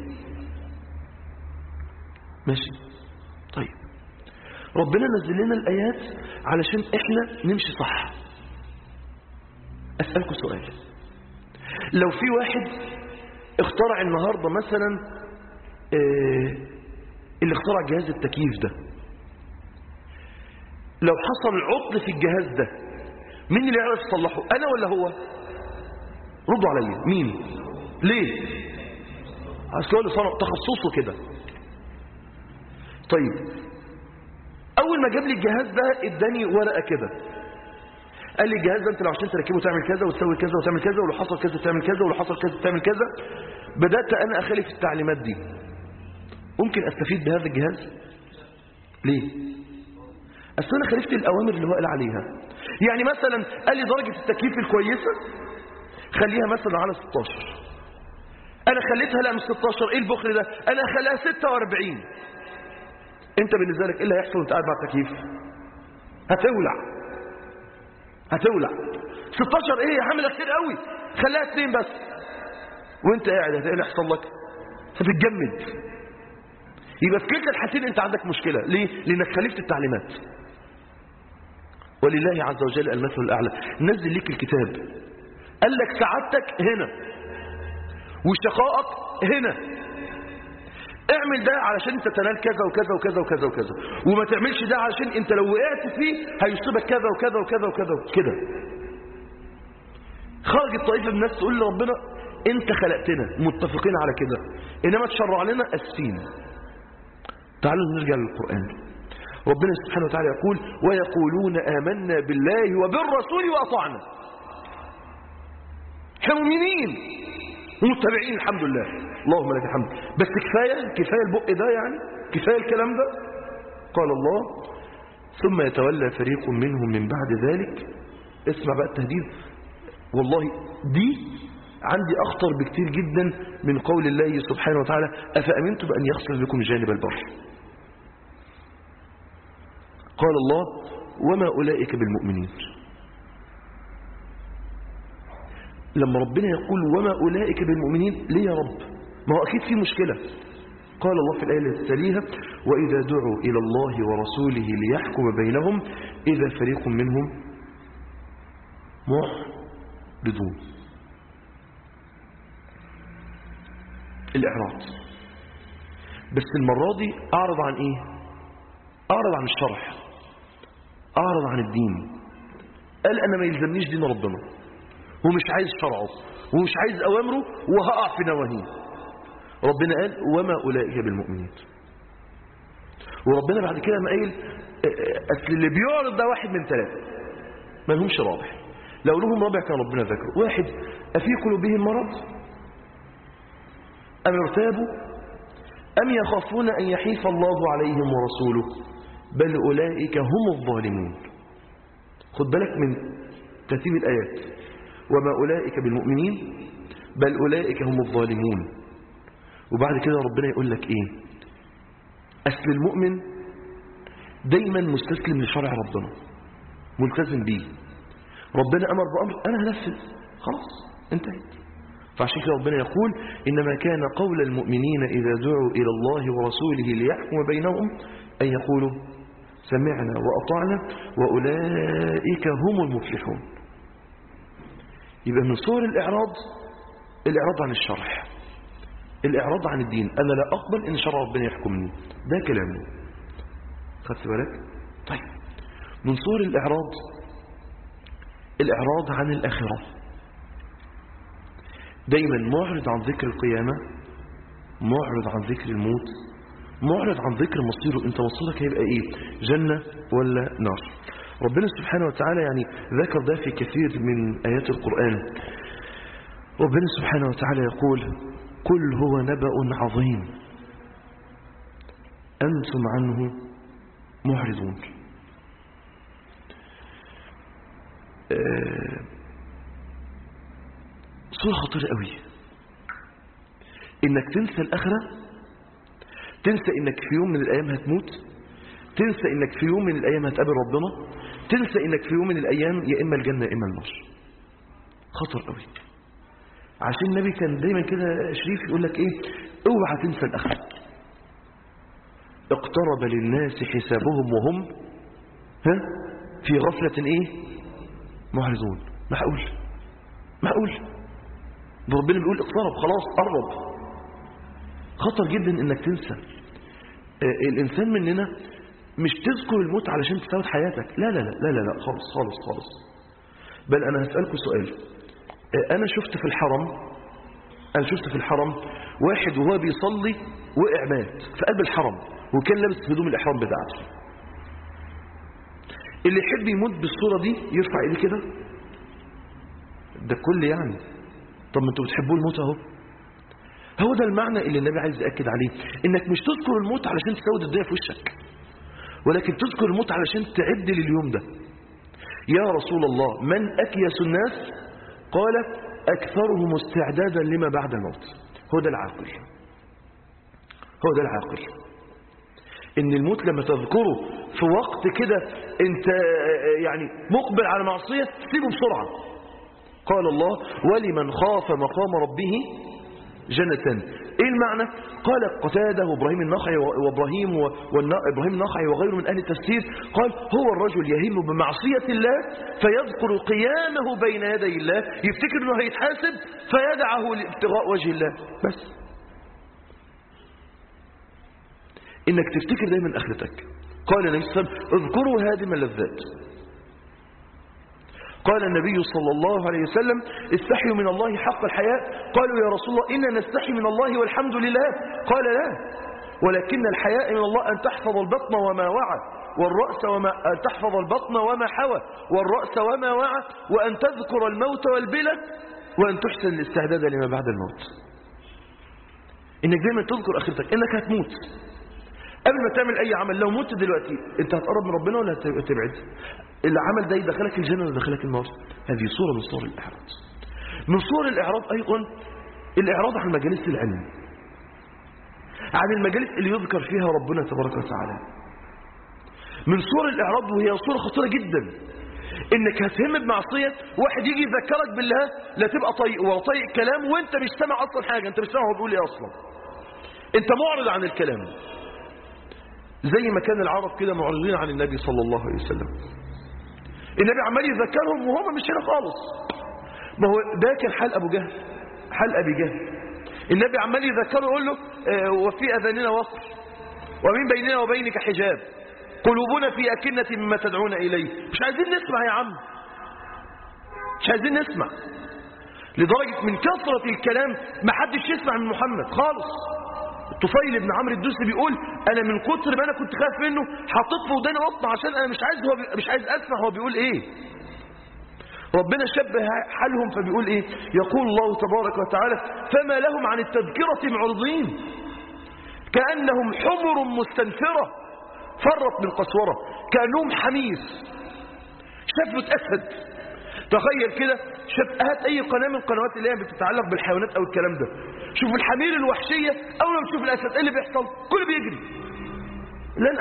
Speaker 2: ماشي طيب، ربنا نزل لنا الآيات علشان إحنا نمشي صح. أسألكم سؤال، لو في واحد اخترع النهاردة مثلا اللي اخترع جهاز التكييف ده، لو حصل عطل في الجهاز ده مين اللي يعرف يصلحه؟ انا ولا هو؟ ردوا عليا، مين؟ ليه؟ اصل هو اللي صنع تخصصه كده. طيب اول ما جاب لي الجهاز ده اداني ورقه كده قال لي الجهاز ده انت لو عشان تركبه تعمل كذا وتسوي كذا وتعمل كذا ولو حصل كذا تعمل كذا ولو حصل كذا تعمل كذا. بدات انا اخالف التعليمات دي، ممكن استفيد بهذا الجهاز؟ ليه؟ اصل انا خالفت الاوامر اللي هو قال عليها. يعني مثلا قال لي درجه التكييف الكويسه خليها مثلا على 16، انا خليتها لا مش 16، ايه البخل ده؟ انا اخليها 46. انت بالنسبه لك ايه اللي هيحصل وانت قاعد مع التكييف؟ هتولع 16 ايه يا عم؟ ده كتير قوي، خليها 2 بس. وانت قاعد ايه اللي هيحصل لك؟ هتتجمد. يبقى في كلتا الحالتين انت عندك مشكلة. ليه؟ لانك خالفت التعليمات. ولله عز وجل المثل الاعلى، نزل لك الكتاب قال لك سعادتك هنا وشقائك هنا، اعمل ده علشان انت تنال كذا وكذا وكذا وكذا وكذا، وما تعملش ده علشان انت لو وقعت فيه هيصيبك كذا وكذا وكذا وكذا كده. خرجت طائفه من الناس تقول لربنا انت خلقتنا متفقين على كده، انما تشرع لنا اسفين. تعالوا نرجع للقرآن. ربنا سبحانه وتعالى يقول ويقولون آمنا بالله وبالرسول وأطعنا. احنا مؤمنين ومتبعين الحمد لله، اللهم لك الحمد. بس كفاية البق ده، يعني كفاية الكلام ده. قال الله ثم يتولى فريق منهم من بعد ذلك. اسمع بقى التهديد، والله دي عندي أخطر بكتير جدا من قول الله سبحانه وتعالى أفأمنتم أن يخسف بكم جانب البر. قال الله وما أولئك بالمؤمنين. لما ربنا يقول وما أولئك بالمؤمنين ليه يا رب؟ ما هو أكيد في مشكلة. قال الله في الآية التي تليها وإذا دعوا إلى الله ورسوله ليحكم بينهم إذا فريق منهم معرضون. الإعراض، بس المرة دي أعرض عن إيه؟ أعرض عن الشرع، أعرض عن الدين. قال أنا ما يلزمنيش دين ربنا ومش عايز شرعه ومش عايز أوامره وهقع في نواهيه. ربنا قال وما أولئك بالمؤمنين. وربنا بعد كده ما قال أصل اللي بيعرض ده واحد من 3 ما لهمش رابع. لو لهم رابع كان ربنا ذكره. واحد أفي قلوبهم مرض أم ارتابوا أم يخافون أن يحيف الله عليهم ورسوله بل أولئك هم الظالمون. خد بالك من ترتيب الآيات، وما أولئك بالمؤمنين بل أولئك هم الظالمون. وبعد كده ربنا يقول لك إيه؟ أصل المؤمن دايما مستسلم لشرع ربنا ملتزم به. ربنا أمر بأمر أنا هنفذ، خلاص انتهت. فعشان كده ربنا يقول إنما كان قول المؤمنين إذا دعوا إلى الله ورسوله ليحكم بينهم أن يقولوا سمعنا وأطعنا وأولئك هم المفلحون. يبقى من صور الإعراض الإعراض عن الشرع، الإعراض عن الدين. أنا لا أقبل إن شرع ربنا يحكمني، ده كلامه. خدت بالك؟ طيب، من صور الإعراض الإعراض عن الآخرة، دايما معرض عن ذكر القيامة، معرض عن ذكر الموت، معرض عن ذكر مصيره. انت مصيرك هيبقى ايه؟ جنة ولا نار؟ ربنا سبحانه وتعالى يعني ذكر ده في كثير من آيات القرآن. ربنا سبحانه وتعالى يقول: قل هو نبأ عظيم أنتم عنه معرضون. صورة خطيرة قوي انك تنسى الآخرة، تنسى انك في يوم من الأيام هتموت، تنسى انك في يوم من الأيام هتقابل ربنا، تنسى انك في يوم من الأيام يا إما الجنة يا إما النار. خطر قوي. عشان النبي كان دايما كده شريف يقول لك ايه؟ اوعى تنسى الآخرة. اقترب للناس حسابهم وهم في غفلة ايه؟ معرضون. معقول ربنا بيقول اقترب، خلاص قرب. خطر جدا انك تنسى. الانسان مننا مش تذكر الموت علشان تساوي حياتك، لا لا لا لا لا خالص. بل انا هسألكم سؤال. انا شفت في الحرم واحد وهو بيصلي وقع مات في قلب الحرم، وكان لابس هدوم الاحرام بتاعته. اللي يحب يموت بالصورة دي يرفع ايديه كده. ده كل يعني. طب ما انتوا بتحبوا الموت اهو. هو ده المعنى اللي النبي عايز يأكد عليه، انك مش تذكر الموت علشان تسود الدنيا في وشك، ولكن تذكر الموت علشان تعد لليوم ده. يا رسول الله من أكيس الناس؟ قال أكثرهم استعدادا لما بعد الموت. هو ده العاقل. ان الموت لما تذكره في وقت كده انت يعني مقبل على معصية، تسيبه بسرعة. قال الله: ولمن خاف مقام ربه جنتان. ايه المعنى؟ قال قتاده وابراهيم النخعي وابراهيم النخعي وغيره من اهل التفسير، قال: هو الرجل يهم بمعصية الله فيذكر قيامه بين يدي الله، يفتكر انه هيتحاسب فيدعه لابتغاء وجه الله. بس انك تفتكر دايما اخرتك. قال النبي صلى الله عليه وسلم: اذكروا هادم اللذات. قال النبي صلى الله عليه وسلم: استحيوا من الله حق الحياء. قالوا: يا رسول الله إننا نستحي من الله والحمد لله. قال: لا، ولكن الحياء من الله أن تحفظ البطن وما وعى، والرأس أن تحفظ البطن وما حوى، والرأس وما وعى، وأن تذكر الموت والبلى، وأن تحسن الاستعداد لما بعد الموت. إنك دايما تذكر آخرتك، إنك هتموت. قبل ما تعمل أي عمل، لو مت دلوقتي أنت هتقرب من ربنا ولا هتبعد؟ العمل ده يدخلك الجنة ولا يدخلك النار؟ هذه صورة من صور الإعراض. من صور الإعراض أيضا الإعراض عن مجالس العلم، عن المجالس اللي يذكر فيها ربنا تبارك وتعالى. من صور الإعراض، وهي صورة خطيرة جدا، إنك هتهم بمعصية، واحد يجي يذكرك بالله، لا تبقى طيق وطيق كلام وانت مش سامع أصلا حاجة، انت مش سامع هو بيقول ايه أصلا، انت معرض عن الكلام. زي ما كان العرب كده معرضين عن النبي صلى الله عليه وسلم. النبي عمال يذكرهم وهم مش هنا خالص. ما هو ده كان حال أبو جهل، حال أبي جهل. النبي عمال يذكره يقول له: وفي أذاننا وقر، ومن بيننا وبينك حجاب، قلوبنا في أكنة مما تدعون إليه. مش عايزين نسمع يا عم، مش عايزين نسمع. لدرجة من كثرة الكلام ما حدش يسمع من محمد خالص. طفيل بن عمرو الدوسي بيقول: انا من كتر ما انا كنت خايف منه حطيت في وداني قطن عشان انا مش عايز اسمع هو بيقول ايه. ربنا شبه حالهم فبيقول ايه؟ يقول الله تبارك وتعالى: فما لهم عن التذكرة معرضين كأنهم حمر مستنفرة فرت من قسورة، كأنهم حمير شفت أسد. تخيل كده، هات اي قناة من القنوات اللي هي بتتعلق بالحيوانات او الكلام ده، شوف الحمير الوحشية اول ما تشوف الاسد ايه اللي بيحصل؟ كله بيجري. لن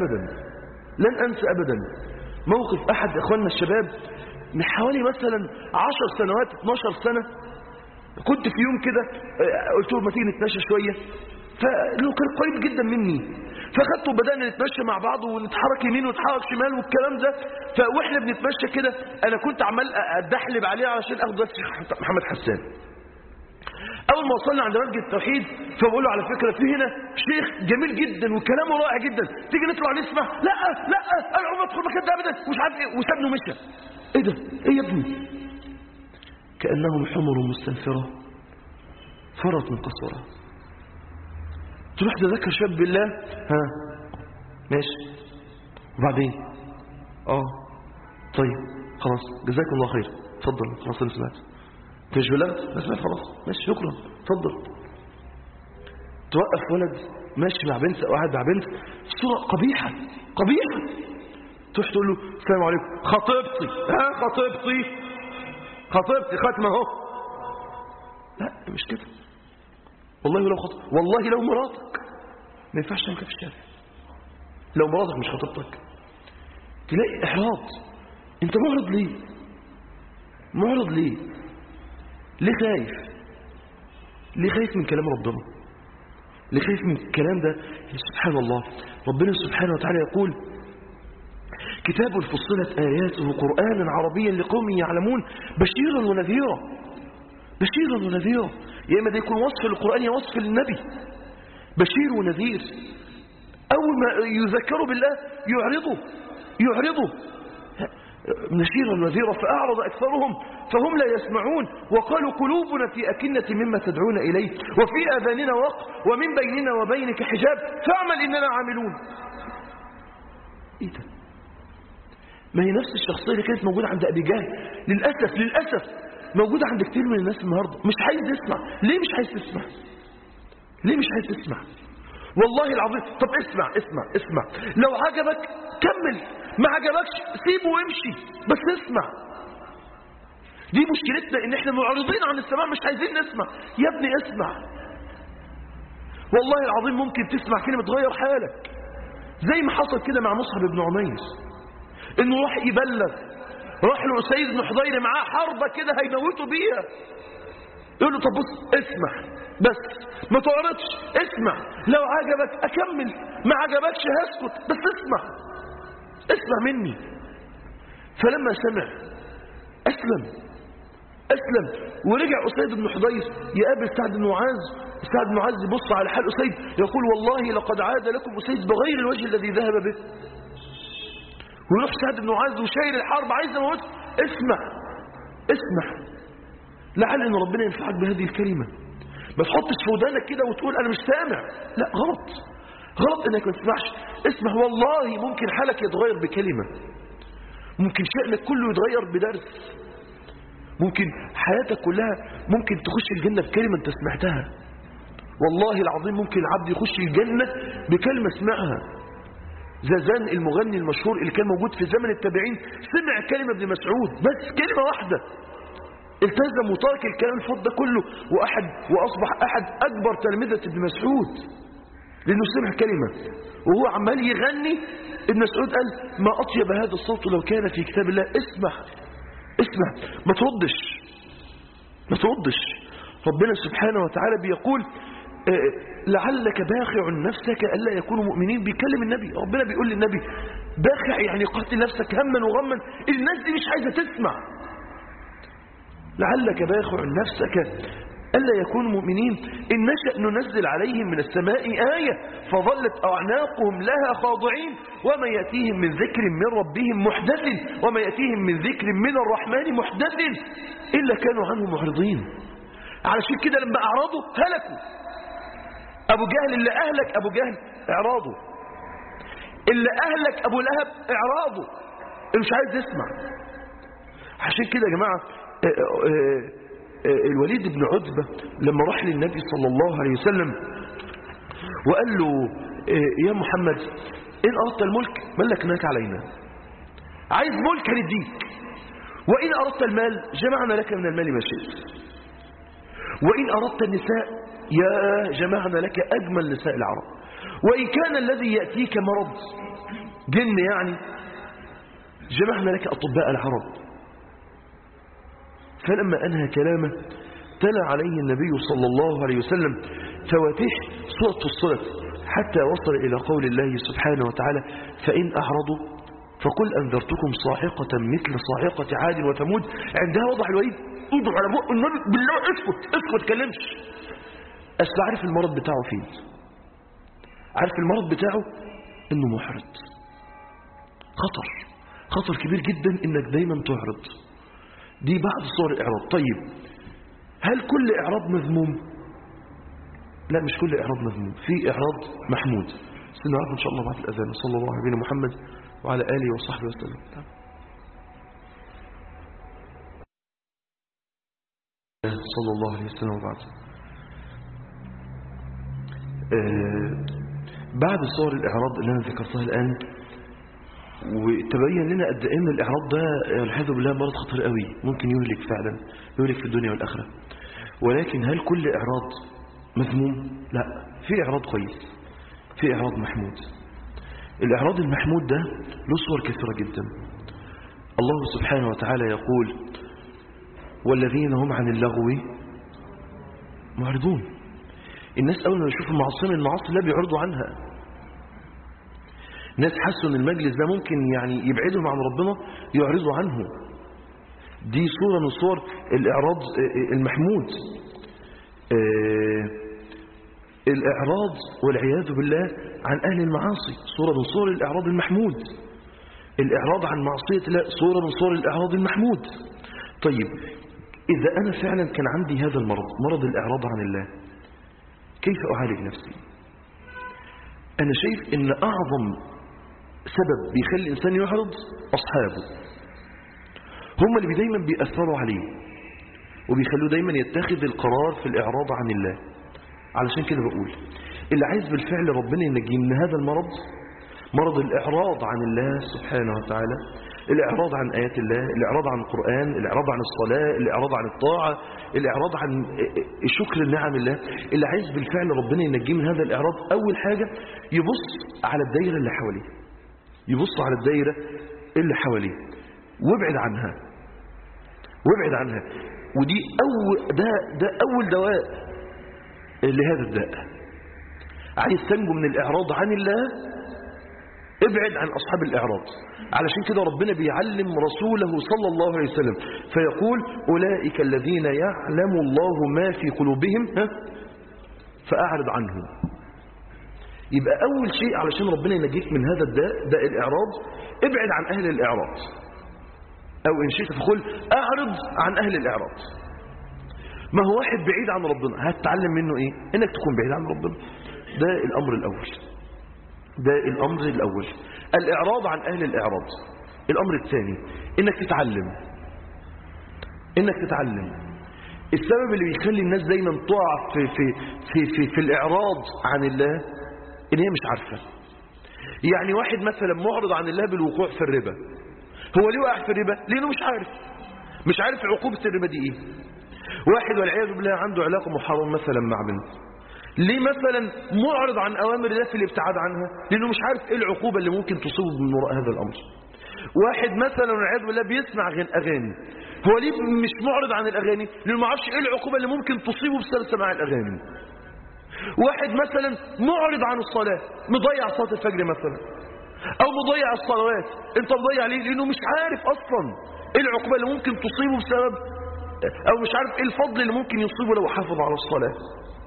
Speaker 2: انسى ابدا موقف احد اخواننا الشباب من حوالي مثلا 10 سنوات 12 سنة. كنت في يوم كده قلت له: ما تيجي نتمشى شوية، فانه كان قريب جدا مني، فاخدته وبدأنا نتمشى مع بعض ونتحرك يمين ونتحرك شمال والكلام ده. واحنا بنتمشى كده انا كنت عمال اتدحلب عليه علشان اخد بس محمد حسان. أول ما وصلنا عند مسجد التوحيد فبقول له على فكرة في هنا شيخ جميل جدا وكلامه رائع جدا، تيجي نطلع نسمع. لا أنا عمري ما أدخل المكان ده أبدا، مش عارف إيه، وسابني ومشى. إيه ده؟ إيه يا ابني؟ كأنهم حمر مستنفرة فرت من قسورة. تروح تذكر شاب بالله، ها ماشي وبعدين طيب خلاص جزاك الله خير، اتفضل خلاص انا سمعت. انت مش بلغت؟ انا سمعت خلاص ماشي شكرا اتفضل. توقف ولد ماشي مع بنت او قاعد مع بنت صورة قبيحة تروح تقول له السلام عليكم، خطيبتي خطيبتي ختمه اهو. لا مش كده، والله لو مراتك ما ينفعش تعمل كده في الشارع. لو مراتك مش خطيبتك تلاقي احراج. انت معرض ليه؟ ليه خايف من كلام ربنا؟ ليه خايف من الكلام ده؟ سبحان الله، ربنا سبحانه وتعالى يقول كتاب فصلت آياته قرآنا عربيا لقوم يعلمون بشيرا ونذيرا. يا إما ده يكون وصف للقرآن يا وصف للنبي. بشير ونذير، أول ما يذكروا بالله يعرضوا بشيرا ونذيرا فأعرض أكثرهم فهم لا يسمعون وقالوا قلوبنا في أكنة مما تدعون إليه وفي آذاننا وقر ومن بيننا وبينك حجاب فاعمل إننا عاملون. إيه ده؟ ما هي نفس الشخصية اللي كانت موجودة عند أبي جهل للأسف موجودة عند كتير من الناس النهاردة. مش عايز يسمع. ليه مش عايز تسمع؟ والله العظيم. طب اسمع لو عجبك كمل، ما عجبكش سيبه وامشي، بس اسمع. دي مشكلتنا ان احنا معرضين عن السماع، مش عايزين نسمع. يا ابني اسمع، والله العظيم ممكن تسمع كلمة تغير حالك، زي ما حصل كده مع مصعب بن عمير انه راح يبلغ، راح له سيد بن حضير معاه حربة كده هيموتوا بيها، يقول له طب بص اسمع بس ما تعرضش، اسمع لو عجبك اكمل، ما عجبكش هسكت، بس اسمع مني. فلما سمع أسلم ورجع أسيد بن حضير يقابل سعد بن معاذ يبص على حال أسيد يقول والله لقد عاد لكم أسيد بغير الوجه الذي ذهب به. ويروح سعد بن معاذ وشايل الحرب عايز يموت. اسمع لعل ان ربنا ينفعك بهذه الكلمة. ما تحطش في ودانك كده وتقول انا مش سامع، لا غلط انك ما تسمعش. اسمع، والله ممكن حالك يتغير بكلمة، ممكن شأنك كله يتغير بدرس، ممكن حياتك كلها ممكن تخش الجنة بكلمة انت سمعتها. والله العظيم ممكن العبد يخش الجنة بكلمة سمعها. زازان المغني المشهور اللي كان موجود في زمن التابعين سمع كلمة ابن مسعود، بس كلمة واحدة، التزم وترك الكلام الفض ده كله وأصبح أحد أكبر تلامذة ابن مسعود لأنه سمع كلمة وهو عمال يغني. ابن مسعود قال ما أطيب هذا الصوت لو كان في كتاب الله. اسمع ما تردش. ربنا سبحانه وتعالى بيقول لعلك باخع نفسك ألا يكونوا مؤمنين. بيكلم النبي، ربنا بيقول للنبي باخع يعني قاتل نفسك هما وغما. الناس دي مش عايزة تسمع. لعلك باخع نفسك ألا يكونوا مؤمنين إن نشأ ننزل عليهم من السماء آية فظلت أعناقهم لها خاضعين وما يأتيهم من ذكر من ربهم محدث وما يأتيهم من ذكر من الرحمن محدث إلا كانوا عنه معرضين. علشان كده لما أعرضوا هلكوا. أبو جهل اللي أهلك أبو جهل إعراضه، اللي أهلك أبو لهب إعراضه، اللي مش عايز يسمع. عشان كده يا جماعة الوليد بن عتبة لما راح للنبي صلى الله عليه وسلم وقال له يا محمد إن أردت الملك ملكناك علينا، عايز ملك هنديك، وإن أردت المال جمعنا لك من المال ما شئت، وإن أردت النساء يا جمعنا لك أجمل نساء العرب، وإن كان الذي يأتيك مرض جن يعني جمعنا لك أطباء العرب. فلما أنهى كلامه تلا عليه النبي صلى الله عليه وسلم فواتح سورة فصلت حتى وصل إلى قول الله سبحانه وتعالى فإن أعرضوا فقل أنذرتكم صاعقة مثل صاعقة عاد وثمود. عندها وضع الوليد ايده على بق النبي بالله اسكت كلمش. اصل عارف المرض بتاعه فين، عارف المرض بتاعه انه محرض. خطر كبير جدا انك دايما تعرض. دي بعض صور الاعراض. طيب هل كل اعراض مذموم؟ لا، مش كل اعراض مذموم، في اعراض محمود. سنعرف ان شاء الله بعد الاذان. صلى الله عليه محمد وعلى اله وصحبه وسلم. صلى الله عليه وسلم. وبعد بعد صور الإعراض اللي أنا ذكرتها الآن، وتبين لنا قد إيه الإعراض ده والعياذ بالله مرض خطير قوي، ممكن يهلك فعلا، يهلك في الدنيا والآخرة. ولكن هل كل إعراض مذموم؟ لا، في إعراض كويس، في إعراض محمود. الإعراض المحمود ده له صور كثيرة جدا. الله سبحانه وتعالى يقول: والذين هم عن اللغو معرضون. الناس أول ما يشوفوا المعاصي لا بيعرضوا عنها. ناس حسوا ان المجلس ده ممكن يعني يبعدهم عن ربنا، يعرضوا عنه. دي صورة من صور الإعراض المحمود. الإعراض والعياذ بالله عن أهل المعاصي صورة من صور الإعراض المحمود. الإعراض عن معصية الله صورة من صور الإعراض المحمود. طيب إذا أنا فعلا كان عندي هذا المرض، مرض الإعراض عن الله، كيف أعالج نفسي؟ أنا شايف إن أعظم سبب بيخلي الإنسان يعرض أصحابه. هم اللي دايما بيأثروا عليه وبيخلوه دايما يتخذ القرار في الإعراض عن الله. علشان كده بقول اللي عايز بالفعل ربنا ينجيه من هذا المرض، مرض الإعراض عن الله سبحانه وتعالى، الإعراض عن آيات الله، الإعراض عن القرآن، الإعراض عن الصلاة، الإعراض عن الطاعة، الإعراض عن شكر النعم الله. اللي عايز بالفعل ربنا ينجيه من هذا الإعراض، أول حاجة يبص على الدائرة اللي حواليه، يبص على الدائرة اللي حواليه وابعد عنها، وابعد عنها. ودي ده أول دواء لهذا الداء. عايز تنجو من الإعراض عن الله، ابعد عن أصحاب الإعراض. علشان كده ربنا بيعلم رسوله صلى الله عليه وسلم فيقول: أولئك الذين يعلم الله ما في قلوبهم فأعرض عنهم. يبقى أول شيء علشان ربنا ينجيك من هذا الداء، داء الإعراض، ابعد عن أهل الإعراض، أو إن شئت فقل أعرض عن أهل الإعراض. ما هو واحد بعيد عن ربنا، هتتعلم منه إيه؟ إنك تكون بعيد عن ربنا. ده الأمر الأول، ده الأمر الأول، الإعراض عن أهل الإعراض. الأمر الثاني إنك تتعلم، إنك تتعلم. السبب اللي بيخلي الناس دايما تقع في الإعراض عن الله إن هي مش عارفة. يعني واحد مثلا معرض عن الله بالوقوع في الربا، هو ليه وقع في الربا؟ لأنه مش عارف عقوبة الربا دي إيه. واحد والعياذ بالله عنده علاقة محرمة مثلا مع بنت، ليه مثلا معرض عن أوامر الله في الابتعاد عنها؟ لأنه مش عارف إيه العقوبة اللي ممكن تصيبه من وراء هذا الأمر. واحد مثلا والعياذ بالله بيسمع أغاني، هو ليه مش معرض عن الأغاني؟ لأنه ما عارفش إيه العقوبة اللي ممكن تصيبه بسبب سماع الأغاني. واحد مثلا معرض عن الصلاة، مضيع صلاة الفجر مثلا، أو مضيع الصلوات. أنت مضيع ليه؟ لأنه مش عارف أصلا إيه العقوبة اللي ممكن تصيبه بسبب، أو مش عارف إيه الفضل اللي ممكن يصيبه لو حافظ على الصلاة.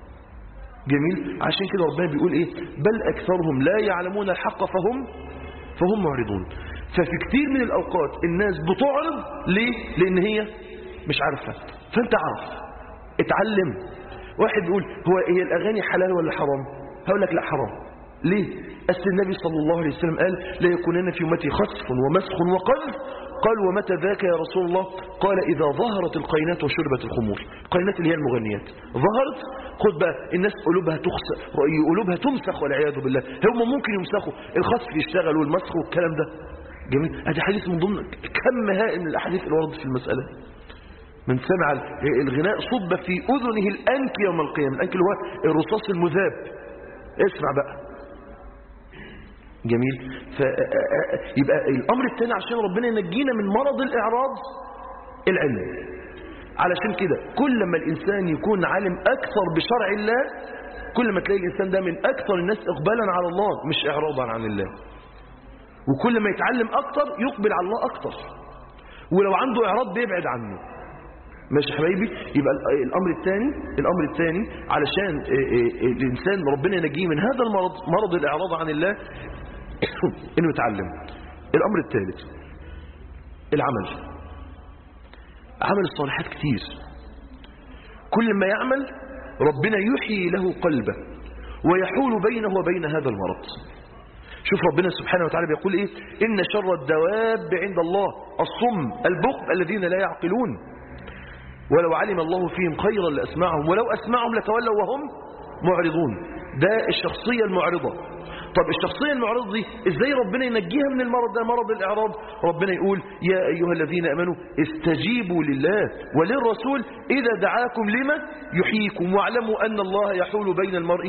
Speaker 2: جميل. عشان كده ربنا بيقول ايه؟ بل اكثرهم لا يعلمون الحق فهم معرضون. ففي كتير من الاوقات الناس بتعرض ليه؟ لان هي مش عارفه. فانت عارف، اتعلم. واحد بيقول هي الاغاني حلال ولا حرام؟ هقول لك لا، حرام. ليه؟ أصل النبي صلى الله عليه وسلم قال: لا يكونن في امتي خسف ومسخ وقذف. قال: ومتى ذاك يا رسول الله؟ قال: إذا ظهرت القينات وشربت الخمور. القينات اللي هي المغنيات ظهرت، خد بقى، الناس قلوبها تمسخ والعياذ بالله. هم ممكن يمسخوا، الخسف يشتغل والمسخ والكلام ده. جميل. هذا حديث من ضمن كم هائل من الأحاديث اللي وردت في المسألة. من سمع الغناء صب في أذنه الأنك يوم القيامة. الأنك اللي هو الرصاص المذاب. اسمع بقى. جميل. يبقى الأمر الثاني عشان ربنا ينجينا من مرض الإعراض، العلم. علشان كده كل ما الإنسان يكون عالم أكثر بشرع الله، كل ما تلاقي الإنسان ده من أكثر الناس إقبالا على الله مش إعراضا عن الله. وكل ما يتعلم أكثر يقبل على الله أكثر. ولو عنده إعراض بيبعد عنه. ماشي يا حبايبي؟ يبقى الأمر الثاني علشان الإنسان ربنا ينجيه من هذا المرض، مرض الإعراض عن الله، إنه يتعلم. الأمر الثالث العمل. عمل الصالحات كتير، كل ما يعمل ربنا يحيي له قلبه ويحول بينه وبين هذا المرض. شوف ربنا سبحانه وتعالى بيقول إيه؟ إن شر الدواب عند الله الصم البكم الذين لا يعقلون ولو علم الله فيهم خيرا لأسمعهم ولو أسمعهم لتولوا وهم معرضون. ده الشخصية المعرضة. طب الشخصية المعرضة دي ازاي ربنا ينجيها من المرض ده، مرض الإعراض؟ ربنا يقول يا أيها الذين أمنوا استجيبوا لله وللرسول إذا دعاكم لما يحييكم واعلموا أن الله يحول بين المرء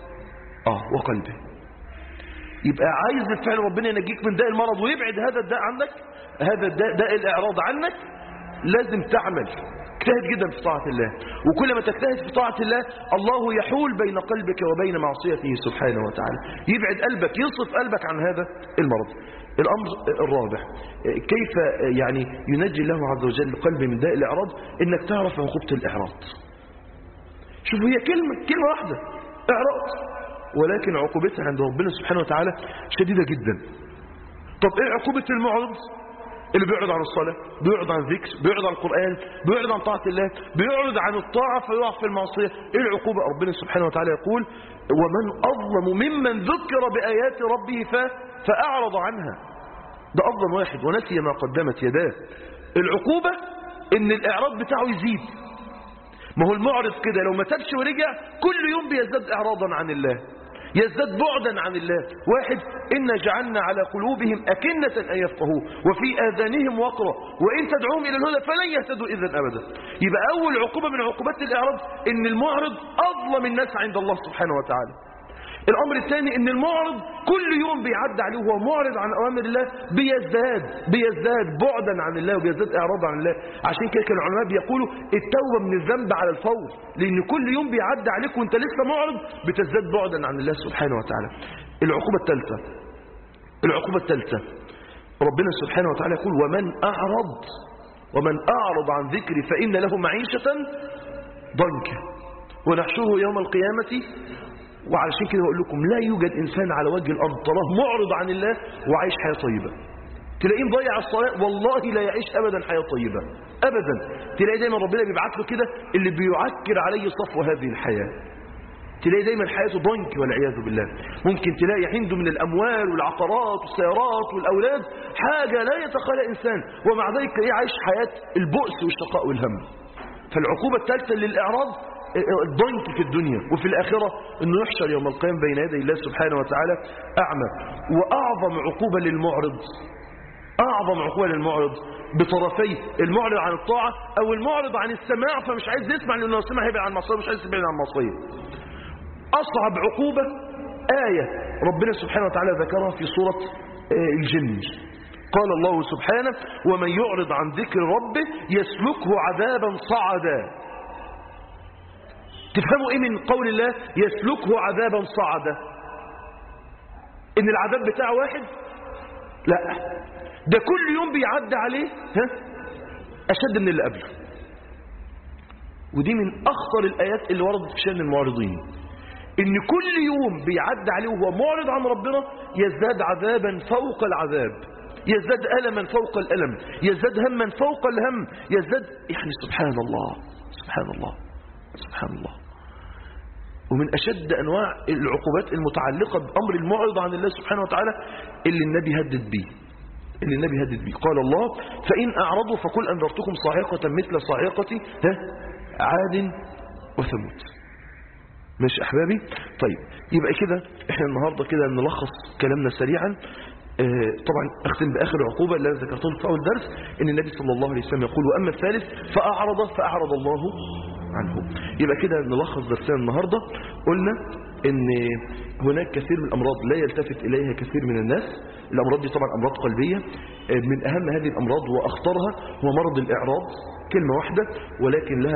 Speaker 2: وقلبه. يبقى عايز بالفعل ربنا ينجيك من داء المرض ويبعد هذا الداء عنك، هذا داء الإعراض عنك، لازم تعمل، اجتهد جدا في طاعة الله. وكل ما تجتهد في طاعة الله الله يحول بين قلبك وبين معصيته سبحانه وتعالى، يبعد قلبك، يصف قلبك عن هذا المرض. الأمر الرابع كيف يعني ينجي الله عز وجل قلبي من داء الإعراض؟ إنك تعرف عقوبة الإعراض. شوفوا هي كلمة واحدة إعراض، ولكن عقوبتها عند ربنا سبحانه وتعالى شديدة جدا. طب ايه عقوبة المعرض؟ اللي بيعرض عن الصلاة، بيعرض عن الذكر، بيعرض عن القرآن، بيعرض عن طاعة الله، بيعرض عن الطاعة فيقع في المعصية. ايه العقوبة؟ ربنا سبحانه وتعالى يقول ومن أظلم ممن ذكر بآيات ربه فأعرض عنها. ده أظلم واحد ونسي ما قدمت يداه. العقوبة ان الإعراض بتاعه يزيد. ما هو المعرض كده لو ما تبش ورجع كل يوم بيزداد إعراضا عن الله، يزداد بعدا عن الله. واحد إنا جعلنا على قلوبهم أكنة أن يفقهوا وفي آذانهم وقرا وإن تدعوهم إلى الهدى فلن يهتدوا إذن أبدا. يبقى أول عقوبة من عقوبات الإعراض إن المعرض أظلم الناس عند الله سبحانه وتعالى. الأمر الثاني إن المعرض كل يوم بيعد عليه وهو معرض عن أوامر الله بيزداد بعدا عن الله وبيزداد إعراض عن الله. عشان كده كان العلماء بيقولوا التوبة من الذنب على الفور، لأن كل يوم بيعد عليك وانت لسه معرض بتزداد بعدا عن الله سبحانه وتعالى. العقوبة الثالثة ربنا سبحانه وتعالى يقول ومن أعرض عن ذكري فإن له معيشة ضنكا ونحشره يوم القيامة. وعلشان كده بقول لكم لا يوجد إنسان على وجه الأرض تراه معرض عن الله وعايش حياة طيبة. تلاقيه مضيع الصلاة والله لا يعيش أبدا حياة طيبة أبدا. تلاقي دايما ربنا بيبعت له كده اللي بيعكر عليه صفو هذه الحياة. تلاقي دايما حياته ضنك والعياذ بالله. ممكن تلاقي عنده من الأموال والعقارات والسيارات والأولاد حاجة لا يتخيلها إنسان، ومع ذلك يعيش حياة البؤس والشقاء والهم. فالعقوبة الثالثة للإعراض الضنك في الدنيا، وفي الآخرة أنه يحشر يوم القيامة بين يدي الله سبحانه وتعالى أعمى. وأعظم عقوبة للمعرض بطرفي المعرض عن الطاعة أو المعرض عن السماع، فمش عايز يسمع لأنه لو سمع هيبعد عن المعصية، مش عايز يبعد عن المعصية. أصعب عقوبة آية ربنا سبحانه وتعالى ذكرها في سورة الجن. قال الله سبحانه ومن يعرض عن ذكر ربه يسلكه عذابا صعدا. تفهموا ايه من قول الله يسلكه عذابا صعدا؟ ان العذاب بتاعه واحد؟ لا، ده كل يوم بيعدي عليه اشد من اللي قبله. ودي من اخطر الايات اللي وردت في شأن المعرضين، ان كل يوم بيعدي عليه وهو معرض عن ربنا يزداد عذابا فوق العذاب، يزداد ألما فوق الألم، يزداد هما فوق الهم، يزداد يعني سبحان الله. ومن أشد أنواع العقوبات المتعلقة بأمر المعرض عن الله سبحانه وتعالى اللي النبي هدد به. قال الله فإن أعرضوا فقل أنذرتكم صاعقة مثل صاعقة عاد وثمود. ماشي أحبابي؟ طيب يبقى كده احنا النهاردة كده نلخص كلامنا سريعا. طبعا أختم بآخر عقوبة اللي أنا ذكرتها في أول درس، إن النبي صلى الله عليه وسلم يقول وأما الثالث فأعرض الله عنه. يبقى كده نلخص درسنا النهاردة. قلنا إن هناك كثير من الأمراض لا يلتفت إليها كثير من الناس. الأمراض دي طبعا أمراض قلبية. من أهم هذه الأمراض وأخطرها هو مرض الإعراض، كلمة واحدة ولكن لها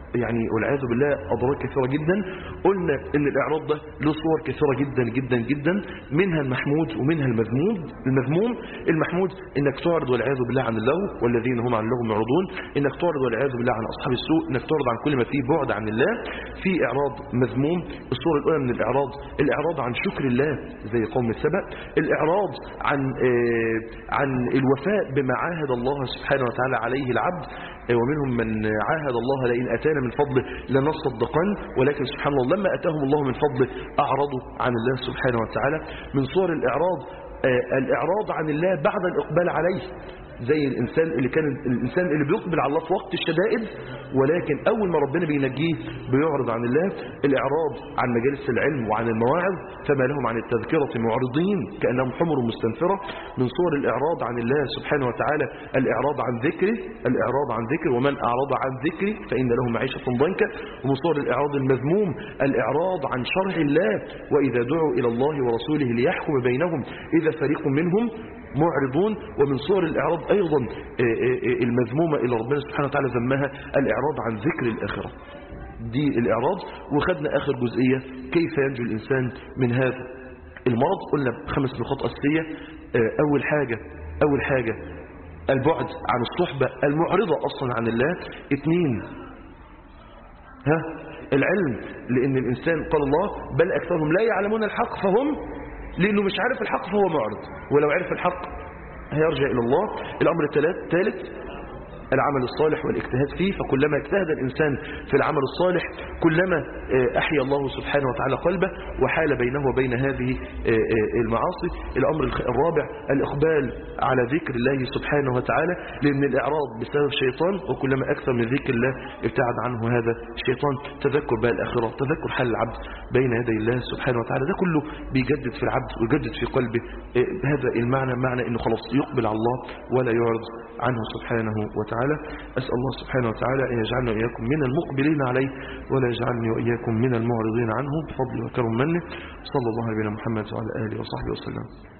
Speaker 2: يعني والعياذ بالله أضرار كثيرة جدا. قلنا إن الإعراض ده له صور كثيرة جدا جدا جدا، منها المحمود ومنها المذموم. المحمود إنك تعرض والعياذ بالله عن اللغو، والذين هم عن اللغو معرضون، إنك تعرض والعياذ بالله عن أصحاب السوء، إنك تعرض عن كل ما فيه بعد عن الله. في إعراض مذموم، الصورة الأولى من الإعراض عن شكر الله زي قوم السبأ، الإعراض عن الوفاء بما عاهد الله سبحانه وتعالى عليه العبد، ومنهم من عاهد الله لئن أتانا من فضله لنصدقن، ولكن سبحان الله لما أتاهم الله من فضله أعرضوا عن الله سبحانه وتعالى. من صور الإعراض عن الله بعد الإقبال عليه، زي الإنسان اللي بيقبل على الله في وقت الشدائد، ولكن أول ما ربنا بينجيه بيعرض عن الله. الإعراض عن مجالس العلم وعن المواعظ، فما لهم عن التذكرة معرضين كأنهم حمر مستنفرة. من صور الإعراض عن الله سبحانه وتعالى الإعراض عن ذكره، ومن أعرض عن ذكري فإن له معيشة ضنكا. ومن صور الإعراض المذموم الإعراض عن شرع الله، وإذا دعوا إلى الله ورسوله ليحكم بينهم إذا فريق منهم معرضون. ومن صور الإعراض أيضا المذمومة إلى ربنا سبحانه وتعالى ذمها الإعراض عن ذكر الآخرة، دي الإعراض. وخدنا آخر جزئية كيف ينجو الإنسان من هذا المرض. قلنا 5 نقاط أساسية. أول حاجة البعد عن الصحبة المعرضة أصلا عن الله. 2 العلم، لأن الإنسان قال الله بل أكثرهم لا يعلمون الحق فهم، لأنه مش عارف الحق فهو معرض، ولو عرف الحق هيرجع إلى الله. الأمر الثالث العمل الصالح والاجتهاد فيه، فكلما اجتهد الإنسان في العمل الصالح كلما أحيا الله سبحانه وتعالى قلبه وحال بينه وبين هذه المعاصي. الأمر الرابع الإقبال على ذكر الله سبحانه وتعالى، لأن الإعراض بسبب الشيطان، وكلما أكثر من ذكر الله ابتعد عنه هذا الشيطان. تذكر بقى الآخرة، تذكر حال العبد بين يدي الله سبحانه وتعالى، ده كله بيجدد في العبد ويجدد في قلبه هذا المعنى، معنى أنه خلاص يقبل على الله ولا يعرض عنه سبحانه وتعالى. أسأل الله سبحانه وتعالى أن يجعلنا وإياكم من المقبلين عليه، ولا يجعلني وإياكم من المعرضين عنه بفضل وكرم منه. صلى الله على نبينا محمد وعلى آله وصحبه وسلم.